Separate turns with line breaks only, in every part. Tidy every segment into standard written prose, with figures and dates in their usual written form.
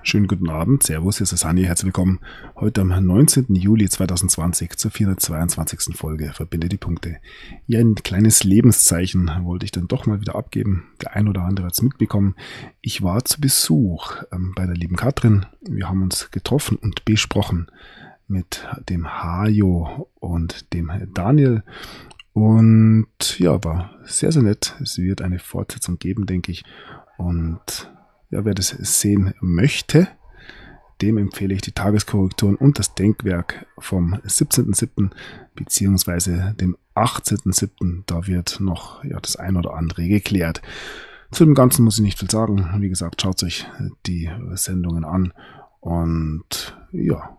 Schönen guten Abend, Servus, hier ist der Sani, herzlich willkommen heute am 19. Juli 2020 zur 422. Folge Verbinde die Punkte. Ja, ein kleines Lebenszeichen wollte ich dann doch mal wieder abgeben. Der ein oder andere hat es mitbekommen. Ich war zu Besuch bei der lieben Katrin. Wir haben uns getroffen und besprochen mit dem Hajo und dem Daniel. Und ja, war sehr, sehr nett. Es wird eine Fortsetzung geben, denke ich. Und ja, wer das sehen möchte, dem empfehle ich die Tageskorrekturen und das Denkwerk vom 17.07. beziehungsweise dem 18.07. Da wird noch das ein oder andere geklärt. Zu dem Ganzen muss ich nicht viel sagen. Wie gesagt, schaut euch die Sendungen an. Und ja,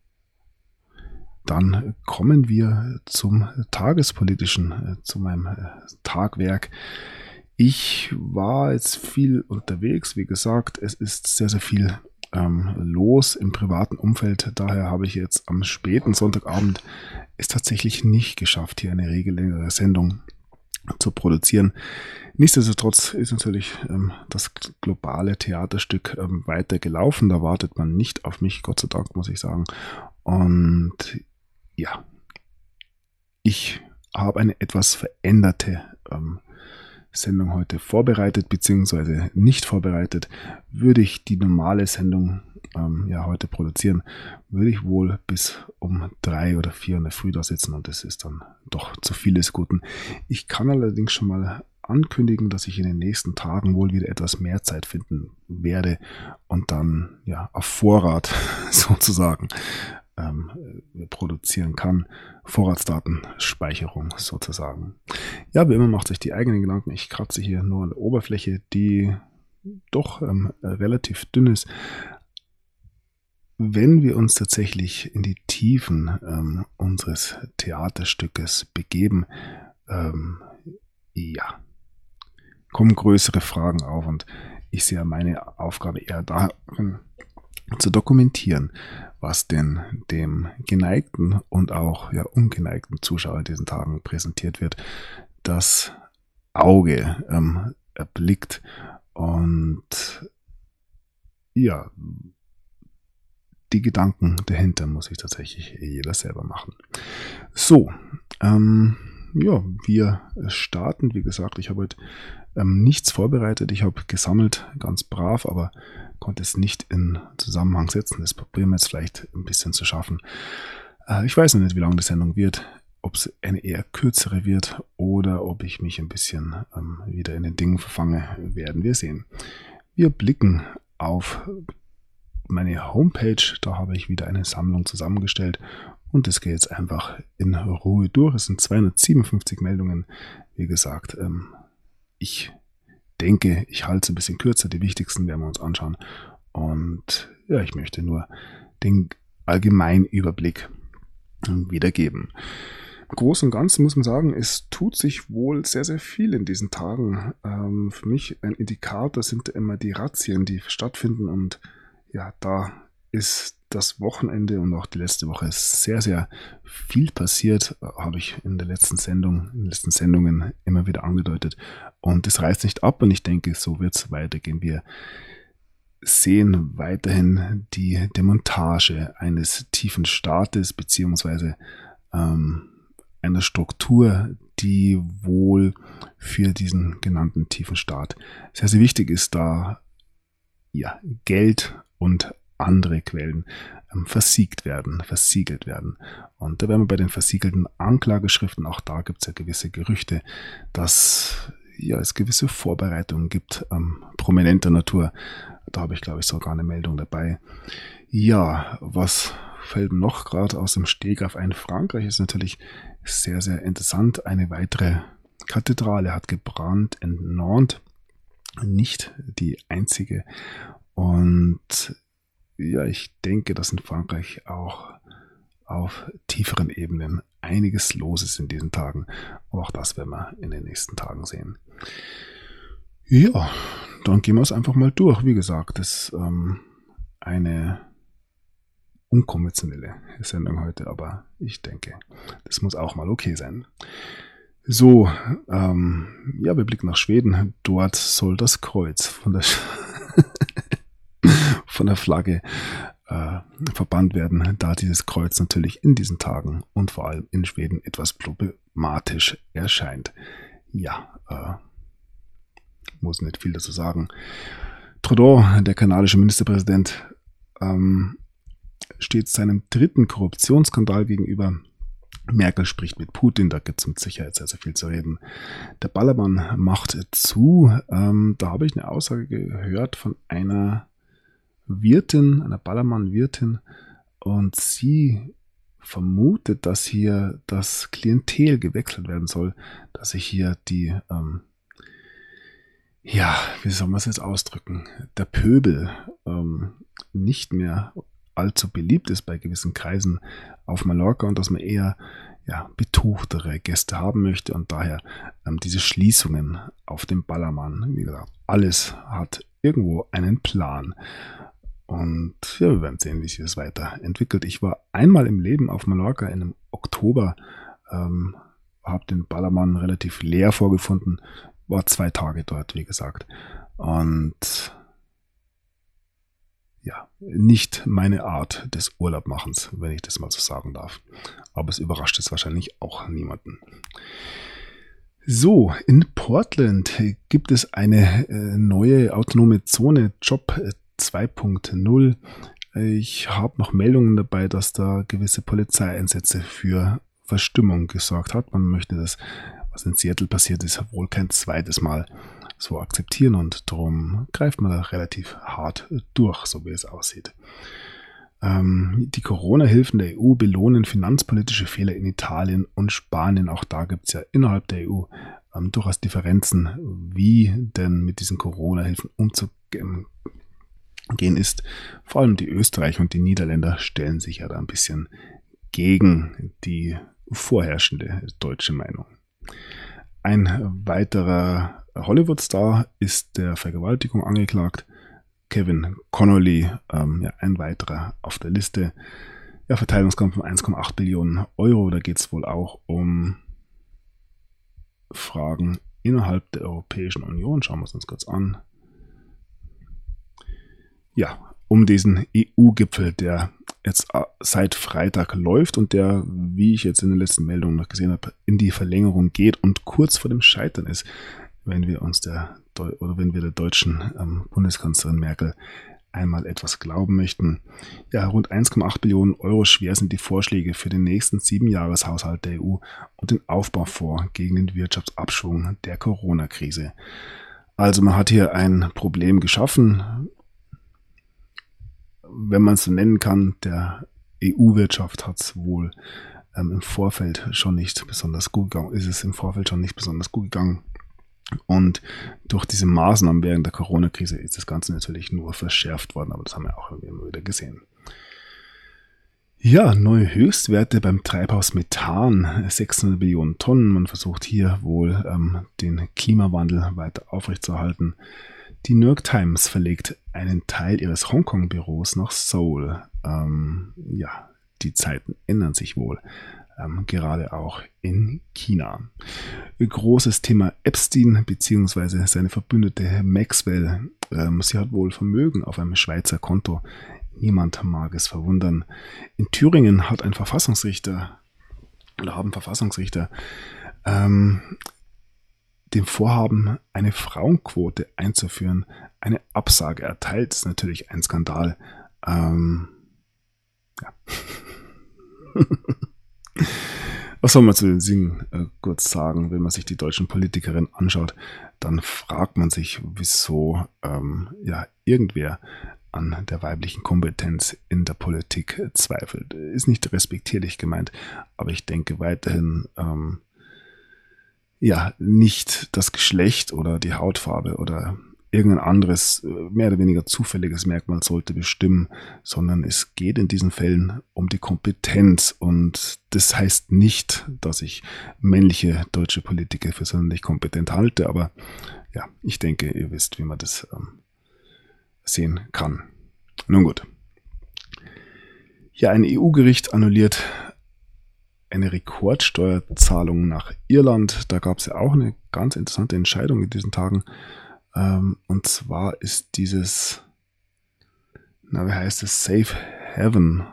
dann kommen wir zum Tagespolitischen, zu meinem Tagwerk. Ich war jetzt viel unterwegs, wie gesagt, es ist sehr, sehr viel los im privaten Umfeld. Daher habe ich jetzt am späten Sonntagabend es tatsächlich nicht geschafft, hier eine regelmäßige Sendung zu produzieren. Nichtsdestotrotz ist natürlich das globale Theaterstück weiter gelaufen. Da wartet man nicht auf mich, Gott sei Dank, muss ich sagen. Und ja, ich habe eine etwas veränderte Sendung heute vorbereitet, beziehungsweise nicht vorbereitet. Würde ich die normale Sendung heute produzieren, würde ich wohl bis um 3 oder 4 in der Früh da sitzen und das ist dann doch zu viel des Guten. Ich kann allerdings schon mal ankündigen, dass ich in den nächsten Tagen wohl wieder etwas mehr Zeit finden werde und dann auf Vorrat sozusagen produzieren kann. Vorratsdatenspeicherung sozusagen. Ja, wie immer macht sich die eigenen Gedanken. Ich kratze hier nur an der Oberfläche, die doch relativ dünn ist. Wenn wir uns tatsächlich in die Tiefen unseres Theaterstückes begeben, kommen größere Fragen auf und ich sehe meine Aufgabe eher darin, zu dokumentieren, was denn dem geneigten und auch ungeneigten Zuschauer in diesen Tagen präsentiert wird, das Auge erblickt und die Gedanken dahinter muss sich tatsächlich jeder selber machen. So, wir starten. Wie gesagt, ich habe heute nichts vorbereitet. Ich habe gesammelt, ganz brav, aber konnte es nicht in Zusammenhang setzen. Das probieren wir jetzt vielleicht ein bisschen zu schaffen. Ich weiß noch nicht, wie lang die Sendung wird, ob es eine eher kürzere wird oder ob ich mich ein bisschen wieder in den Dingen verfange, werden wir sehen. Wir blicken auf meine Homepage. Da habe ich wieder eine Sammlung zusammengestellt und das geht jetzt einfach in Ruhe durch. Es sind 257 Meldungen. Wie gesagt, ich denke, ich halte es ein bisschen kürzer. Die wichtigsten werden wir uns anschauen. Und ich möchte nur den allgemeinen Überblick wiedergeben. Im Großen und Ganzen muss man sagen, es tut sich wohl sehr, sehr viel in diesen Tagen. Für mich ein Indikator sind immer die Razzien, die stattfinden. Und da ist das Wochenende und auch die letzte Woche sehr, sehr viel passiert, habe ich in den letzten Sendungen immer wieder angedeutet. Und es reißt nicht ab und ich denke, so wird es weitergehen. Wir sehen weiterhin die Demontage eines tiefen Staates beziehungsweise einer Struktur, die wohl für diesen genannten tiefen Staat sehr, sehr wichtig ist, da Geld und andere Quellen versiegelt werden. Und da wären wir bei den versiegelten Anklageschriften. Auch da gibt es ja gewisse Gerüchte, dass es gewisse Vorbereitungen gibt, prominenter Natur. Da habe ich, glaube ich, sogar eine Meldung dabei. Ja, was fällt noch gerade aus dem Stegreif ein? Frankreich ist natürlich sehr, sehr interessant. Eine weitere Kathedrale hat gebrannt in Nantes. Nicht die einzige. Und ich denke, dass in Frankreich auch auf tieferen Ebenen einiges los ist in diesen Tagen. Aber auch das werden wir in den nächsten Tagen sehen. Ja, dann gehen wir es einfach mal durch. Wie gesagt, das ist eine unkonventionelle Sendung heute, aber ich denke, das muss auch mal okay sein. So, wir blicken nach Schweden. Dort soll das Kreuz von von der Flagge verbannt werden, da dieses Kreuz natürlich in diesen Tagen und vor allem in Schweden etwas problematisch erscheint. Ja, muss nicht viel dazu sagen. Trudeau, der kanadische Ministerpräsident, steht seinem dritten Korruptionsskandal gegenüber. Merkel spricht mit Putin, da gibt es mit Sicherheit sehr, sehr viel zu reden. Der Ballermann macht zu. Da habe ich eine Aussage gehört von einer Wirtin, einer Ballermann-Wirtin, und sie vermutet, dass hier das Klientel gewechselt werden soll, dass sich hier die, wie soll man es jetzt ausdrücken, der Pöbel nicht mehr allzu beliebt ist bei gewissen Kreisen auf Mallorca und dass man eher betuchtere Gäste haben möchte und daher diese Schließungen auf dem Ballermann, wie gesagt, alles hat irgendwo einen Plan. Und ja, wir werden sehen, wie sich das weiterentwickelt. Ich war einmal im Leben auf Mallorca im Oktober, habe den Ballermann relativ leer vorgefunden, war 2 Tage dort, wie gesagt. Und ja, nicht meine Art des Urlaubmachens, wenn ich das mal so sagen darf. Aber es überrascht jetzt wahrscheinlich auch niemanden. So, in Portland gibt es eine neue autonome Zone, Job 2.0. Ich habe noch Meldungen dabei, dass da gewisse Polizeieinsätze für Verstimmung gesorgt hat. Man möchte das, was in Seattle passiert ist, wohl kein zweites Mal so akzeptieren und darum greift man da relativ hart durch, so wie es aussieht. Die Corona-Hilfen der EU belohnen finanzpolitische Fehler in Italien und Spanien. Auch da gibt es ja innerhalb der EU durchaus Differenzen, wie denn mit diesen Corona-Hilfen umzugehen ist. Vor allem die Österreicher und die Niederländer stellen sich ja da ein bisschen gegen die vorherrschende deutsche Meinung. Ein weiterer Hollywood-Star ist der Vergewaltigung angeklagt. Kevin Connolly, ein weiterer auf der Liste. Ja, Verteidigungskampf von 1,8 Billionen Euro. Da geht es wohl auch um Fragen innerhalb der Europäischen Union. Schauen wir es uns kurz an. Ja, um diesen EU-Gipfel, der jetzt seit Freitag läuft und der, wie ich jetzt in den letzten Meldungen noch gesehen habe, in die Verlängerung geht und kurz vor dem Scheitern ist, wenn wir der deutschen Bundeskanzlerin Merkel einmal etwas glauben möchten. Ja, rund 1,8 Billionen Euro schwer sind die Vorschläge für den nächsten 7-Jahreshaushalt der EU und den Aufbaufonds gegen den Wirtschaftsabschwung der Corona-Krise. Also man hat hier ein Problem geschaffen, wenn man es so nennen kann. Der EU-Wirtschaft hat es wohl im Vorfeld schon nicht besonders gut gegangen, Und durch diese Maßnahmen während der Corona-Krise ist das Ganze natürlich nur verschärft worden, aber das haben wir auch immer wieder gesehen. Ja, neue Höchstwerte beim Treibhausmethan, 600 Billionen Tonnen. Man versucht hier wohl den Klimawandel weiter aufrechtzuerhalten. Die New York Times verlegt einen Teil ihres Hongkong-Büros nach Seoul. Die Zeiten ändern sich wohl. Gerade auch in China. Großes Thema Epstein bzw. seine Verbündete Maxwell. Sie hat wohl Vermögen auf einem Schweizer Konto. Niemand mag es verwundern. In Thüringen haben Verfassungsrichter dem Vorhaben, eine Frauenquote einzuführen, eine Absage erteilt. Das ist natürlich ein Skandal. Was soll man zu den Dingen kurz sagen? Wenn man sich die deutschen Politikerinnen anschaut, dann fragt man sich, wieso irgendwer an der weiblichen Kompetenz in der Politik zweifelt. Ist nicht respektierlich gemeint, aber ich denke weiterhin nicht das Geschlecht oder die Hautfarbe oder irgendein anderes, mehr oder weniger zufälliges Merkmal sollte bestimmen, sondern es geht in diesen Fällen um die Kompetenz. Und das heißt nicht, dass ich männliche deutsche Politiker für sonderlich kompetent halte, aber ja, ich denke, ihr wisst, wie man das sehen kann. Nun gut. Ja, ein EU-Gericht annulliert eine Rekordsteuerzahlung nach Irland. Da gab es ja auch eine ganz interessante Entscheidung in diesen Tagen. Und zwar ist dieses wie heißt es, Safe Haven,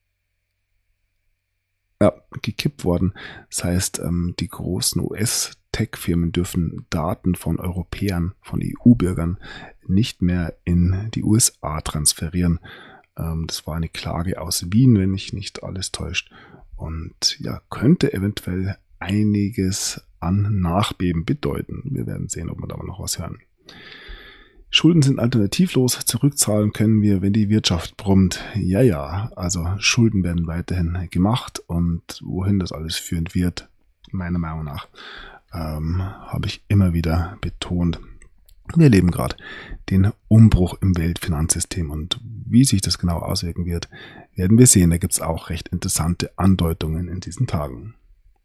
gekippt worden. Das heißt, die großen US-Tech-Firmen dürfen Daten von Europäern, von EU-Bürgern nicht mehr in die USA transferieren. Das war eine Klage aus Wien, wenn mich nicht alles täuscht. Und ja, könnte eventuell einiges an Nachbeben bedeuten. Wir werden sehen, ob wir da noch was hören. Schulden sind alternativlos, zurückzahlen können wir, wenn die Wirtschaft brummt. Ja, also Schulden werden weiterhin gemacht und wohin das alles führen wird, meiner Meinung nach, habe ich immer wieder betont. Wir erleben gerade den Umbruch im Weltfinanzsystem und wie sich das genau auswirken wird, werden wir sehen. Da gibt es auch recht interessante Andeutungen in diesen Tagen.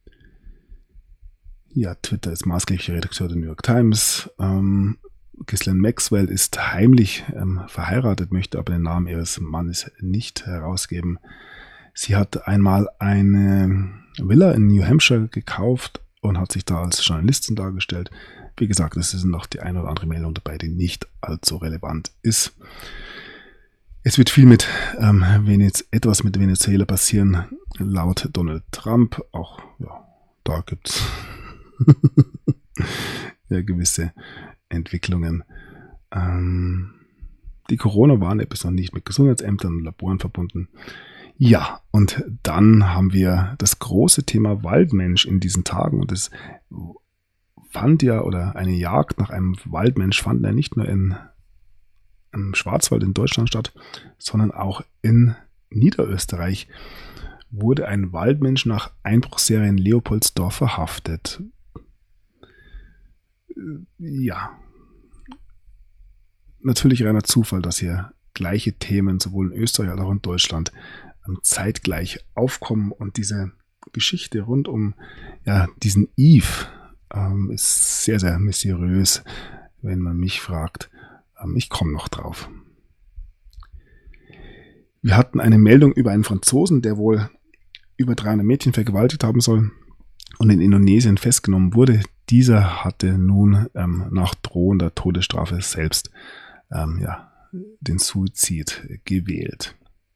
Ja, Twitter ist maßgeblicher Redakteur der New York Times. Ghislaine Maxwell ist heimlich verheiratet, möchte aber den Namen ihres Mannes nicht herausgeben. Sie hat einmal eine Villa in New Hampshire gekauft und hat sich da als Journalistin dargestellt. Wie gesagt, es ist noch die eine oder andere Meldung dabei, die nicht allzu relevant ist. Es wird viel mit etwas mit Venezuela passieren, laut Donald Trump. Auch da gibt es ja gewisse Entwicklungen. Die Corona-Warn-App ist noch nicht mit Gesundheitsämtern und Laboren verbunden. Ja, und dann haben wir das große Thema Waldmensch in diesen Tagen. Und es fand ja, oder eine Jagd nach einem Waldmensch fand ja nicht nur im Schwarzwald in Deutschland statt, sondern auch in Niederösterreich wurde ein Waldmensch nach Einbruchsserie in Leopoldsdorf verhaftet. Ja, natürlich reiner Zufall, dass hier gleiche Themen sowohl in Österreich als auch in Deutschland zeitgleich aufkommen und diese Geschichte rund um diesen Eve ist sehr, sehr mysteriös, wenn man mich fragt. Ich komme noch drauf. Wir hatten eine Meldung über einen Franzosen, der wohl über 300 Mädchen vergewaltigt haben soll und in Indonesien festgenommen wurde. Dieser hatte nun nach drohender Todesstrafe selbst den Suizid gewählt.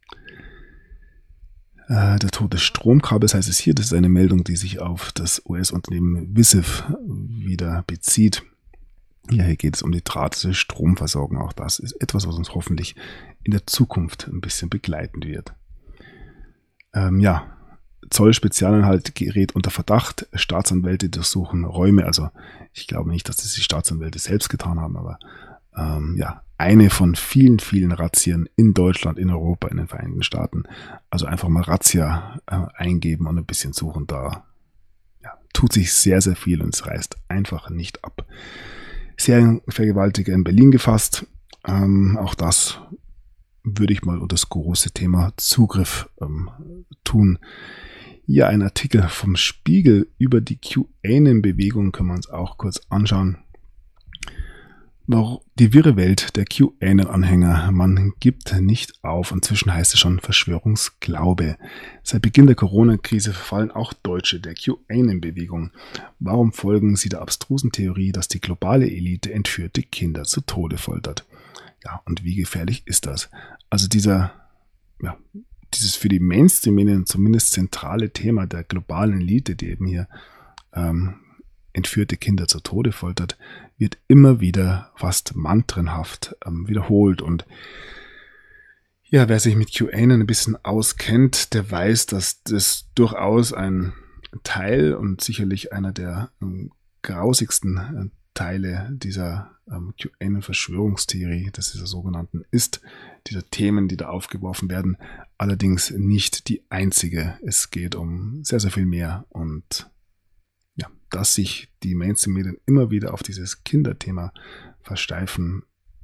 Der Tod des Stromkabels heißt es hier, das ist eine Meldung, die sich auf das US-Unternehmen Wisif wieder bezieht. Ja, hier geht es um die drahtlose Stromversorgung. Auch das ist etwas, was uns hoffentlich in der Zukunft ein bisschen begleiten wird. Zoll-Spezialeinheit gerät unter Verdacht. Staatsanwälte durchsuchen Räume. Also ich glaube nicht, dass das die Staatsanwälte selbst getan haben, aber eine von vielen, vielen Razzien in Deutschland, in Europa, in den Vereinigten Staaten. Also einfach mal Razzia eingeben und ein bisschen suchen. Da tut sich sehr, sehr viel und es reißt einfach nicht ab. Serienvergewaltiger in Berlin gefasst. Auch das würde ich mal unter das große Thema Zugriff tun. Ja, ein Artikel vom Spiegel über die QAnon-Bewegung können wir uns auch kurz anschauen. Noch die wirre Welt der QAnon-Anhänger. Man gibt nicht auf. Inzwischen heißt es schon Verschwörungsglaube. Seit Beginn der Corona-Krise verfallen auch Deutsche der QAnon-Bewegung. Warum folgen sie der abstrusen Theorie, dass die globale Elite entführte Kinder zu Tode foltert? Ja, und wie gefährlich ist das? Also dieses für die Mainstream-Medien zumindest zentrale Thema der globalen Elite, die eben hier entführte Kinder zu Tode foltert, wird immer wieder fast mantrenhaft wiederholt. Und ja, wer sich mit QAnon ein bisschen auskennt, der weiß, dass das durchaus ein Teil und sicherlich einer der grausigsten Teile dieser QAnon-Verschwörungstheorie, dieser sogenannten dieser Themen, die da aufgeworfen werden, allerdings nicht die einzige. Es geht um sehr, sehr viel mehr und dass sich die Mainstream-Medien immer wieder auf dieses Kinderthema versteifen,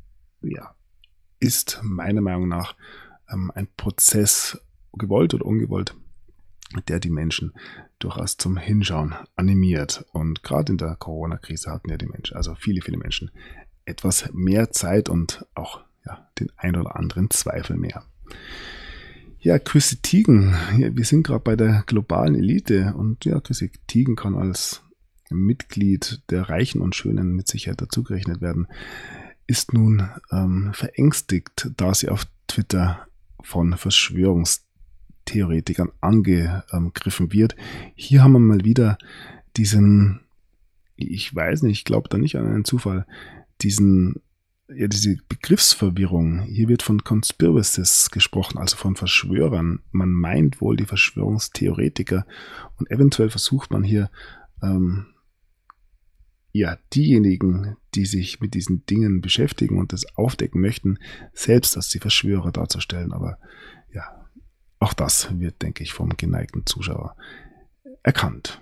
ist meiner Meinung nach ein Prozess, gewollt oder ungewollt, der die Menschen durchaus zum Hinschauen animiert. Und gerade in der Corona-Krise hatten ja die Menschen, also viele, viele Menschen, etwas mehr Zeit und auch den ein oder anderen Zweifel mehr. Ja, Chrissy Teigen, wir sind gerade bei der globalen Elite und Chrissy Teigen kann als Mitglied der Reichen und Schönen mit Sicherheit dazugerechnet werden, ist nun verängstigt, da sie auf Twitter von Verschwörungstheoretikern angegriffen wird. Hier haben wir mal wieder diesen, ich weiß nicht, ich glaube da nicht an einen Zufall, diese Begriffsverwirrung. Hier wird von Conspiracists gesprochen, also von Verschwörern. Man meint wohl die Verschwörungstheoretiker und eventuell versucht man hier diejenigen, die sich mit diesen Dingen beschäftigen und das aufdecken möchten, selbst als die Verschwörer darzustellen. Aber ja, auch das wird, denke ich, vom geneigten Zuschauer erkannt.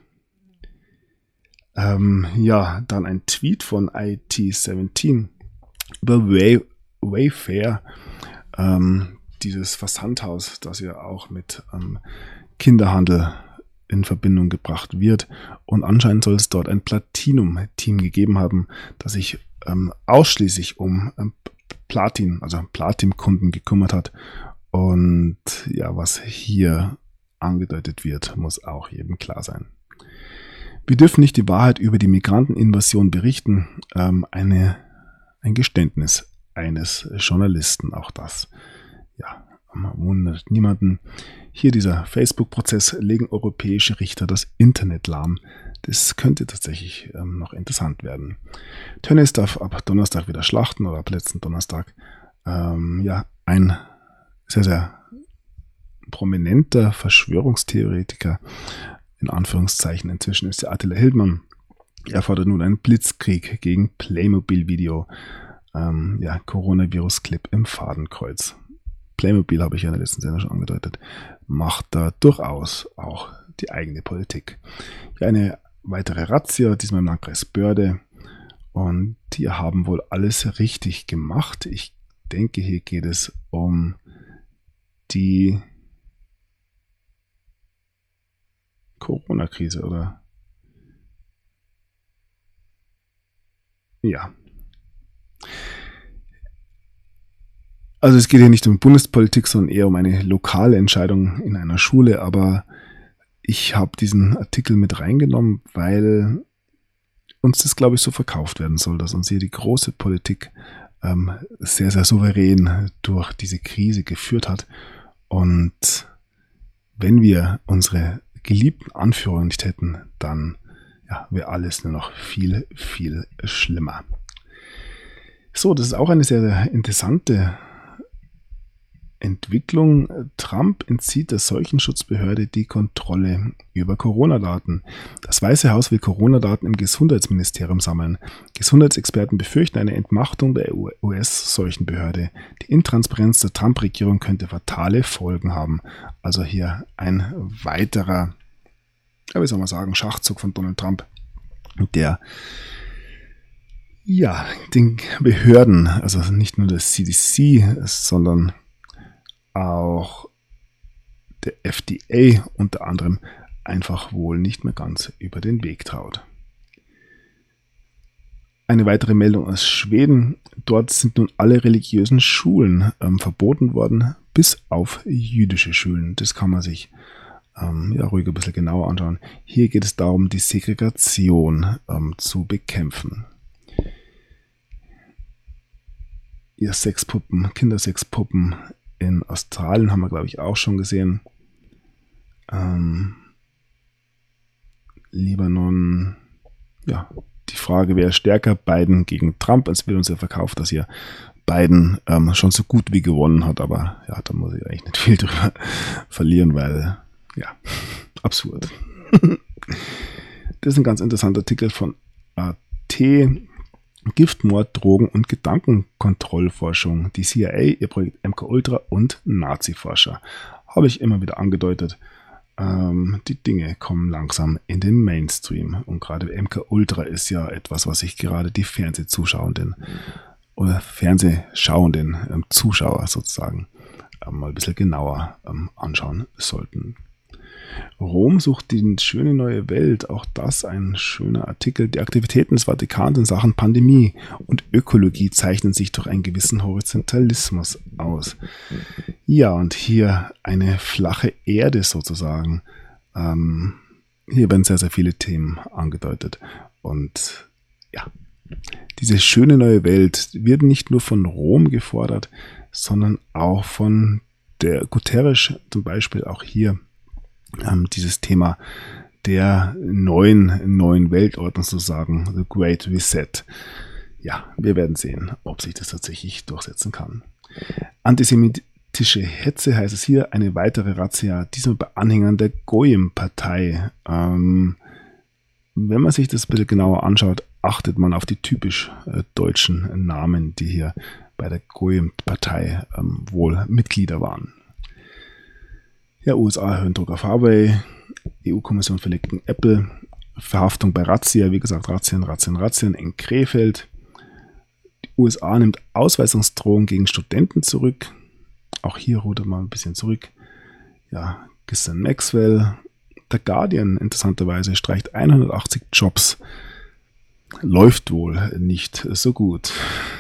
Dann ein Tweet von IT17 über Wayfair, dieses Versandhaus, das ja auch mit Kinderhandel in Verbindung gebracht wird. Und anscheinend soll es dort ein Platinum-Team gegeben haben, das sich ausschließlich um Platin-Kunden gekümmert hat. Und ja, was hier angedeutet wird, muss auch jedem klar sein. Wir dürfen nicht die Wahrheit über die Migranteninvasion berichten. Ein Geständnis eines Journalisten, auch das. Ja, wundert niemanden. Hier dieser Facebook-Prozess, legen europäische Richter das Internet lahm. Das könnte tatsächlich noch interessant werden. Tönnies darf ab Donnerstag wieder schlachten oder ab letzten Donnerstag. Ein sehr, sehr prominenter Verschwörungstheoretiker, in Anführungszeichen inzwischen, ist der Attila Hildmann. Er fordert nun einen Blitzkrieg gegen Playmobil-Video. Coronavirus-Clip im Fadenkreuz. Playmobil, habe ich ja in der letzten Sendung schon angedeutet, macht da durchaus auch die eigene Politik. Hier eine weitere Razzia, diesmal im Landkreis Börde. Und die haben wohl alles richtig gemacht. Ich denke, hier geht es um die Corona-Krise, oder? Ja. Also es geht hier nicht um Bundespolitik, sondern eher um eine lokale Entscheidung in einer Schule. Aber ich habe diesen Artikel mit reingenommen, weil uns das, glaube ich, so verkauft werden soll, dass uns hier die große Politik sehr, sehr souverän durch diese Krise geführt hat. Und wenn wir unsere geliebten Anführer nicht hätten, dann wäre alles nur noch viel, viel schlimmer. So, das ist auch eine sehr, sehr interessante Entwicklung. Trump entzieht der Seuchenschutzbehörde die Kontrolle über Corona-Daten. Das Weiße Haus will Corona-Daten im Gesundheitsministerium sammeln. Gesundheitsexperten befürchten eine Entmachtung der US-Seuchenbehörde. Die Intransparenz der Trump-Regierung könnte fatale Folgen haben. Also hier ein weiterer, Schachzug von Donald Trump, der den Behörden, also nicht nur das CDC, sondern auch der FDA unter anderem einfach wohl nicht mehr ganz über den Weg traut. Eine weitere Meldung aus Schweden. Dort sind nun alle religiösen Schulen verboten worden, bis auf jüdische Schulen. Das kann man sich ruhig ein bisschen genauer anschauen. Hier geht es darum, die Segregation zu bekämpfen. Kindersexpuppen in Australien haben wir, glaube ich, auch schon gesehen. Libanon, die Frage, wer ist stärker, Biden gegen Trump. Es wird uns ja verkauft, dass hier Biden schon so gut wie gewonnen hat, aber da muss ich eigentlich nicht viel drüber verlieren, weil, absurd. Das ist ein ganz interessanter Artikel von AT. Giftmord, Drogen- und Gedankenkontrollforschung. Die CIA, ihr Projekt MKUltra und Nazi-Forscher. Habe ich immer wieder angedeutet. Die Dinge kommen langsam in den Mainstream. Und gerade MKUltra ist ja etwas, was sich gerade die Fernsehzuschauenden oder Fernsehschauenden Zuschauer sozusagen mal ein bisschen genauer anschauen sollten. Rom sucht die schöne neue Welt, auch das ein schöner Artikel. Die Aktivitäten des Vatikans in Sachen Pandemie und Ökologie zeichnen sich durch einen gewissen Horizontalismus aus. Ja, und hier eine flache Erde sozusagen. Hier werden sehr, sehr viele Themen angedeutet. Und diese schöne neue Welt wird nicht nur von Rom gefordert, sondern auch von der Guterres zum Beispiel auch hier dieses Thema der neuen Weltordnung sozusagen, The Great Reset. Ja, wir werden sehen, ob sich das tatsächlich durchsetzen kann. Antisemitische Hetze heißt es hier, eine weitere Razzia, diesmal bei Anhängern der Goyim-Partei. Wenn man sich das ein bisschen genauer anschaut, achtet man auf die typisch deutschen Namen, die hier bei der Goyim-Partei wohl Mitglieder waren. Ja, USA erhöhen Druck auf Huawei, EU-Kommission verlegten Apple, Verhaftung bei Razzia, wie gesagt, Razzien in Krefeld. Die USA nimmt Ausweisungsdrohung gegen Studenten zurück. Auch hier rudert man ein bisschen zurück. Ja, Ghislaine Maxwell. Der Guardian, interessanterweise, streicht 180 Jobs. Läuft wohl nicht so gut.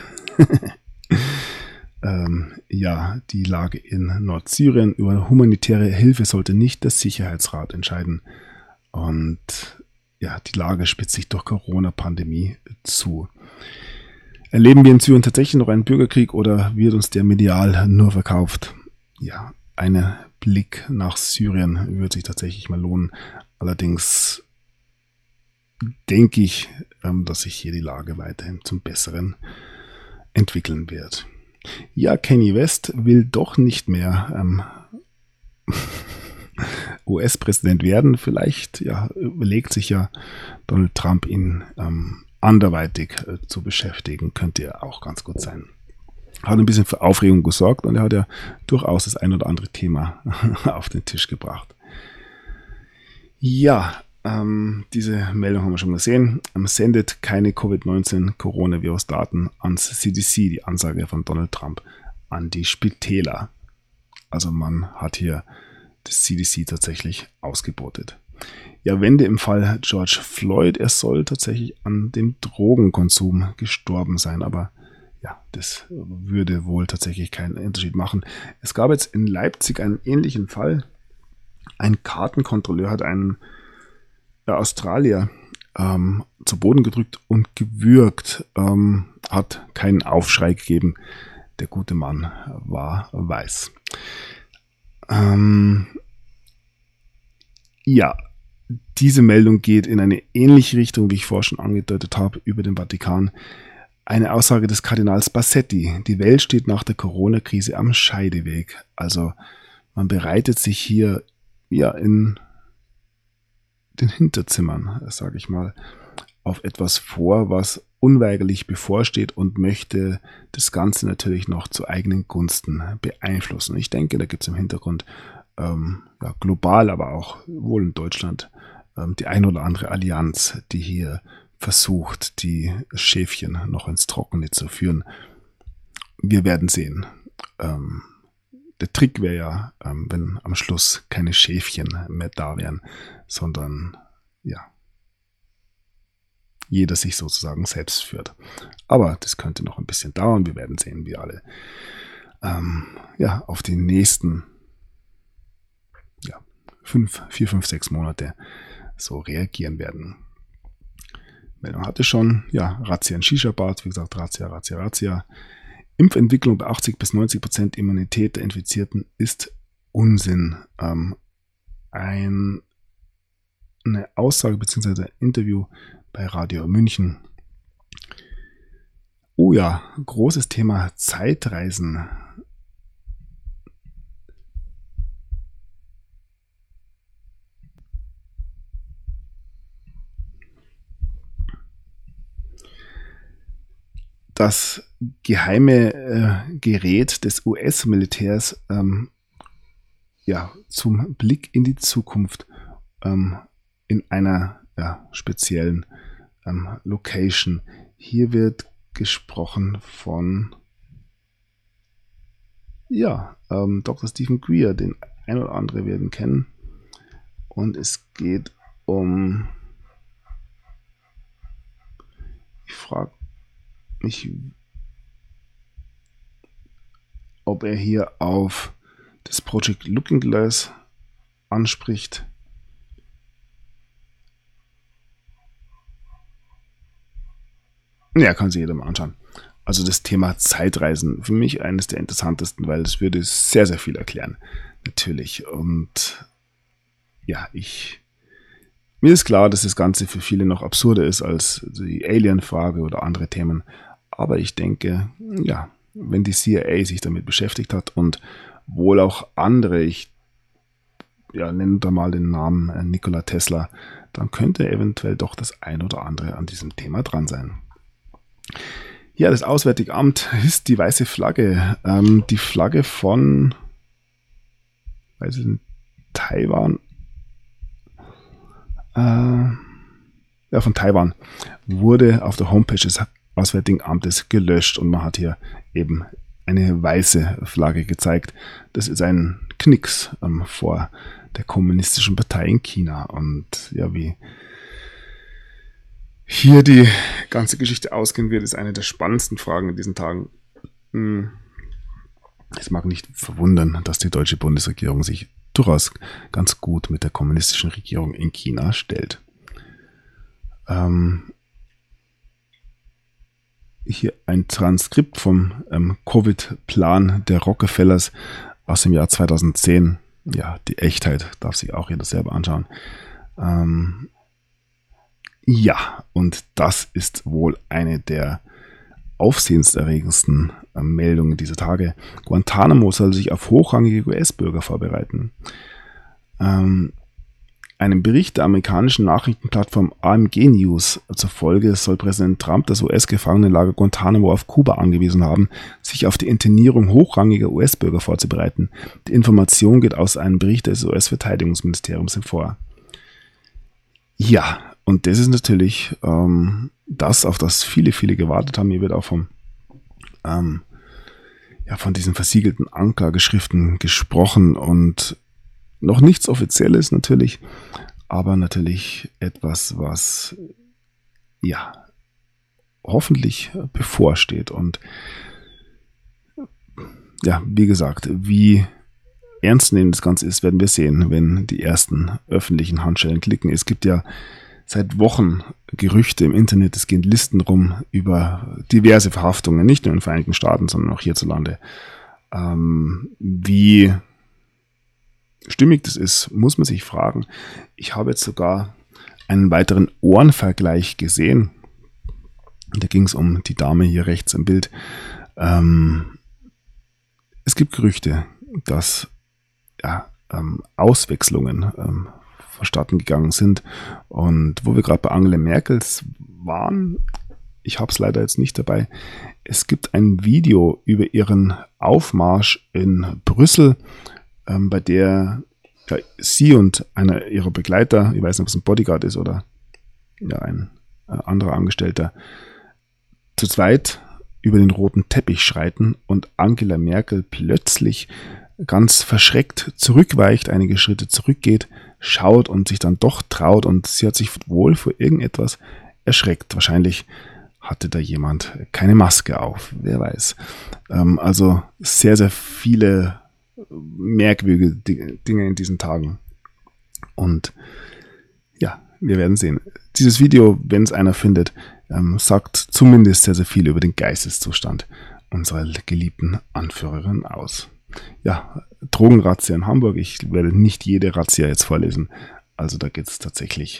Ja, die Lage in Nordsyrien. Über humanitäre Hilfe sollte nicht der Sicherheitsrat entscheiden. Und ja, die Lage spitzt sich durch Corona-Pandemie zu. Erleben wir in Syrien tatsächlich noch einen Bürgerkrieg oder wird uns der medial nur verkauft? Ja, ein Blick nach Syrien würde sich tatsächlich mal lohnen. Allerdings denke ich, dass sich hier die Lage weiterhin zum Besseren entwickeln wird. Ja, Kanye West will doch nicht mehr US-Präsident werden. Vielleicht überlegt sich ja Donald Trump, ihn anderweitig zu beschäftigen. Könnte ja auch ganz gut sein. Hat ein bisschen für Aufregung gesorgt und er hat ja durchaus das ein oder andere Thema auf den Tisch gebracht. Ja, diese Meldung haben wir schon gesehen. Sendet keine Covid-19-Coronavirus-Daten ans CDC, die Ansage von Donald Trump an die Spitäler. Also man hat hier das CDC tatsächlich ausgebotet. Ja, Wende im Fall George Floyd. Er soll tatsächlich an dem Drogenkonsum gestorben sein, aber ja, das würde wohl tatsächlich keinen Unterschied machen. Es gab jetzt in Leipzig einen ähnlichen Fall. Ein Kartenkontrolleur hat einen Australier zu Boden gedrückt und gewürgt, hat keinen Aufschrei gegeben. Der gute Mann war weiß. Ja, diese Meldung geht in eine ähnliche Richtung, wie ich vorher schon angedeutet habe, über den Vatikan. Eine Aussage des Kardinals Bassetti. Die Welt steht nach der Corona-Krise am Scheideweg. Also man bereitet sich hier in den Hinterzimmern, sage ich mal, auf etwas vor, was unweigerlich bevorsteht und möchte das Ganze natürlich noch zu eigenen Gunsten beeinflussen. Ich denke, da gibt es im Hintergrund global, aber auch wohl in Deutschland die ein oder andere Allianz, die hier versucht, die Schäfchen noch ins Trockene zu führen. Wir werden sehen. Der Trick wäre ja, wenn am Schluss keine Schäfchen mehr da wären, sondern jeder sich sozusagen selbst führt. Aber das könnte noch ein bisschen dauern. Wir werden sehen, wie alle auf die nächsten 4, 5, 6 Monate so reagieren werden. Meldung hatte schon, Razzia in Shisha-Bars, wie gesagt, Razzia. Impfentwicklung bei 80-90% Immunität der Infizierten ist Unsinn. Eine Aussage bzw. ein Interview bei Radio München. Oh ja, großes Thema Zeitreisen. Das geheime Gerät des US-Militärs zum Blick in die Zukunft in einer speziellen Location. Hier wird gesprochen von Dr. Stephen Greer, den ein oder andere werden kennen. Und es geht um, ich frage mich, ob er hier auf das Project Looking Glass anspricht. Ja, kann sich jeder mal anschauen. also das Thema Zeitreisen, für mich eines der interessantesten, weil es würde sehr, sehr viel erklären. Natürlich. Und ja, mir ist klar, dass das Ganze für viele noch absurder ist als die Alien-Frage oder andere Themen. Aber ich denke, ja, wenn die CIA sich damit beschäftigt hat und wohl auch andere, ich nenne da mal den Namen Nikola Tesla, dann könnte eventuell doch das ein oder andere an diesem Thema dran sein. Ja, das Auswärtige Amt hisst die weiße Flagge. Die Flagge von, weiß ich nicht, Taiwan. Von Taiwan wurde auf der Homepage des Auswärtigen Amtes gelöscht und man hat hier eben eine weiße Flagge gezeigt. Das ist ein Knicks vor der kommunistischen Partei in China. Und ja, wie hier die ganze Geschichte ausgehen wird, ist eine der spannendsten Fragen in diesen Tagen. Es mag nicht verwundern, dass die deutsche Bundesregierung sich durchaus ganz gut mit der kommunistischen Regierung in China stellt. Hier ein Transkript vom Covid-Plan der Rockefellers aus dem Jahr 2010. Ja, die Echtheit darf sich auch jeder selber anschauen. Ja, und das ist wohl eine der aufsehenserregendsten Meldungen dieser Tage. Guantanamo soll sich auf hochrangige US-Bürger vorbereiten. Einem Bericht der amerikanischen Nachrichtenplattform AMG News zufolge soll Präsident Trump das US-Gefangenenlager Guantanamo auf Kuba angewiesen haben, sich auf die Internierung hochrangiger US-Bürger vorzubereiten. Die Information geht aus einem Bericht des US-Verteidigungsministeriums hervor. Ja, und das ist natürlich das, auf das viele, viele gewartet haben. Hier wird auch von diesen versiegelten Anklageschriften gesprochen und noch nichts Offizielles natürlich, aber natürlich etwas, was ja hoffentlich bevorsteht. Und ja, wie gesagt, wie ernstnehmend das Ganze ist, werden wir sehen, wenn die ersten öffentlichen Handschellen klicken. Es gibt ja seit Wochen Gerüchte im Internet, es gehen Listen rum über diverse Verhaftungen, nicht nur in den Vereinigten Staaten, sondern auch hierzulande. Wie stimmig das ist, muss man sich fragen. Ich habe jetzt sogar einen weiteren Ohrenvergleich gesehen. Da ging es um die Dame hier rechts im Bild. Es gibt Gerüchte, dass Auswechslungen vonstatten gegangen sind. Und wo wir gerade bei Angela Merkel waren, ich habe es leider jetzt nicht dabei, es gibt ein Video über ihren Aufmarsch in Brüssel, bei der sie und einer ihrer Begleiter, ich weiß nicht, ob es ein Bodyguard ist oder ein anderer Angestellter, zu zweit über den roten Teppich schreiten und Angela Merkel plötzlich ganz verschreckt zurückweicht, einige Schritte zurückgeht, schaut und sich dann doch traut und sie hat sich wohl vor irgendetwas erschreckt. Wahrscheinlich hatte da jemand keine Maske auf, wer weiß. Also sehr, sehr viele merkwürdige Dinge in diesen Tagen. Und ja, wir werden sehen. Dieses Video, wenn es einer findet, sagt zumindest sehr, sehr viel über den Geisteszustand unserer geliebten Anführerin aus. Ja, Drogenrazzia in Hamburg. Ich werde nicht jede Razzia jetzt vorlesen. Also da geht es tatsächlich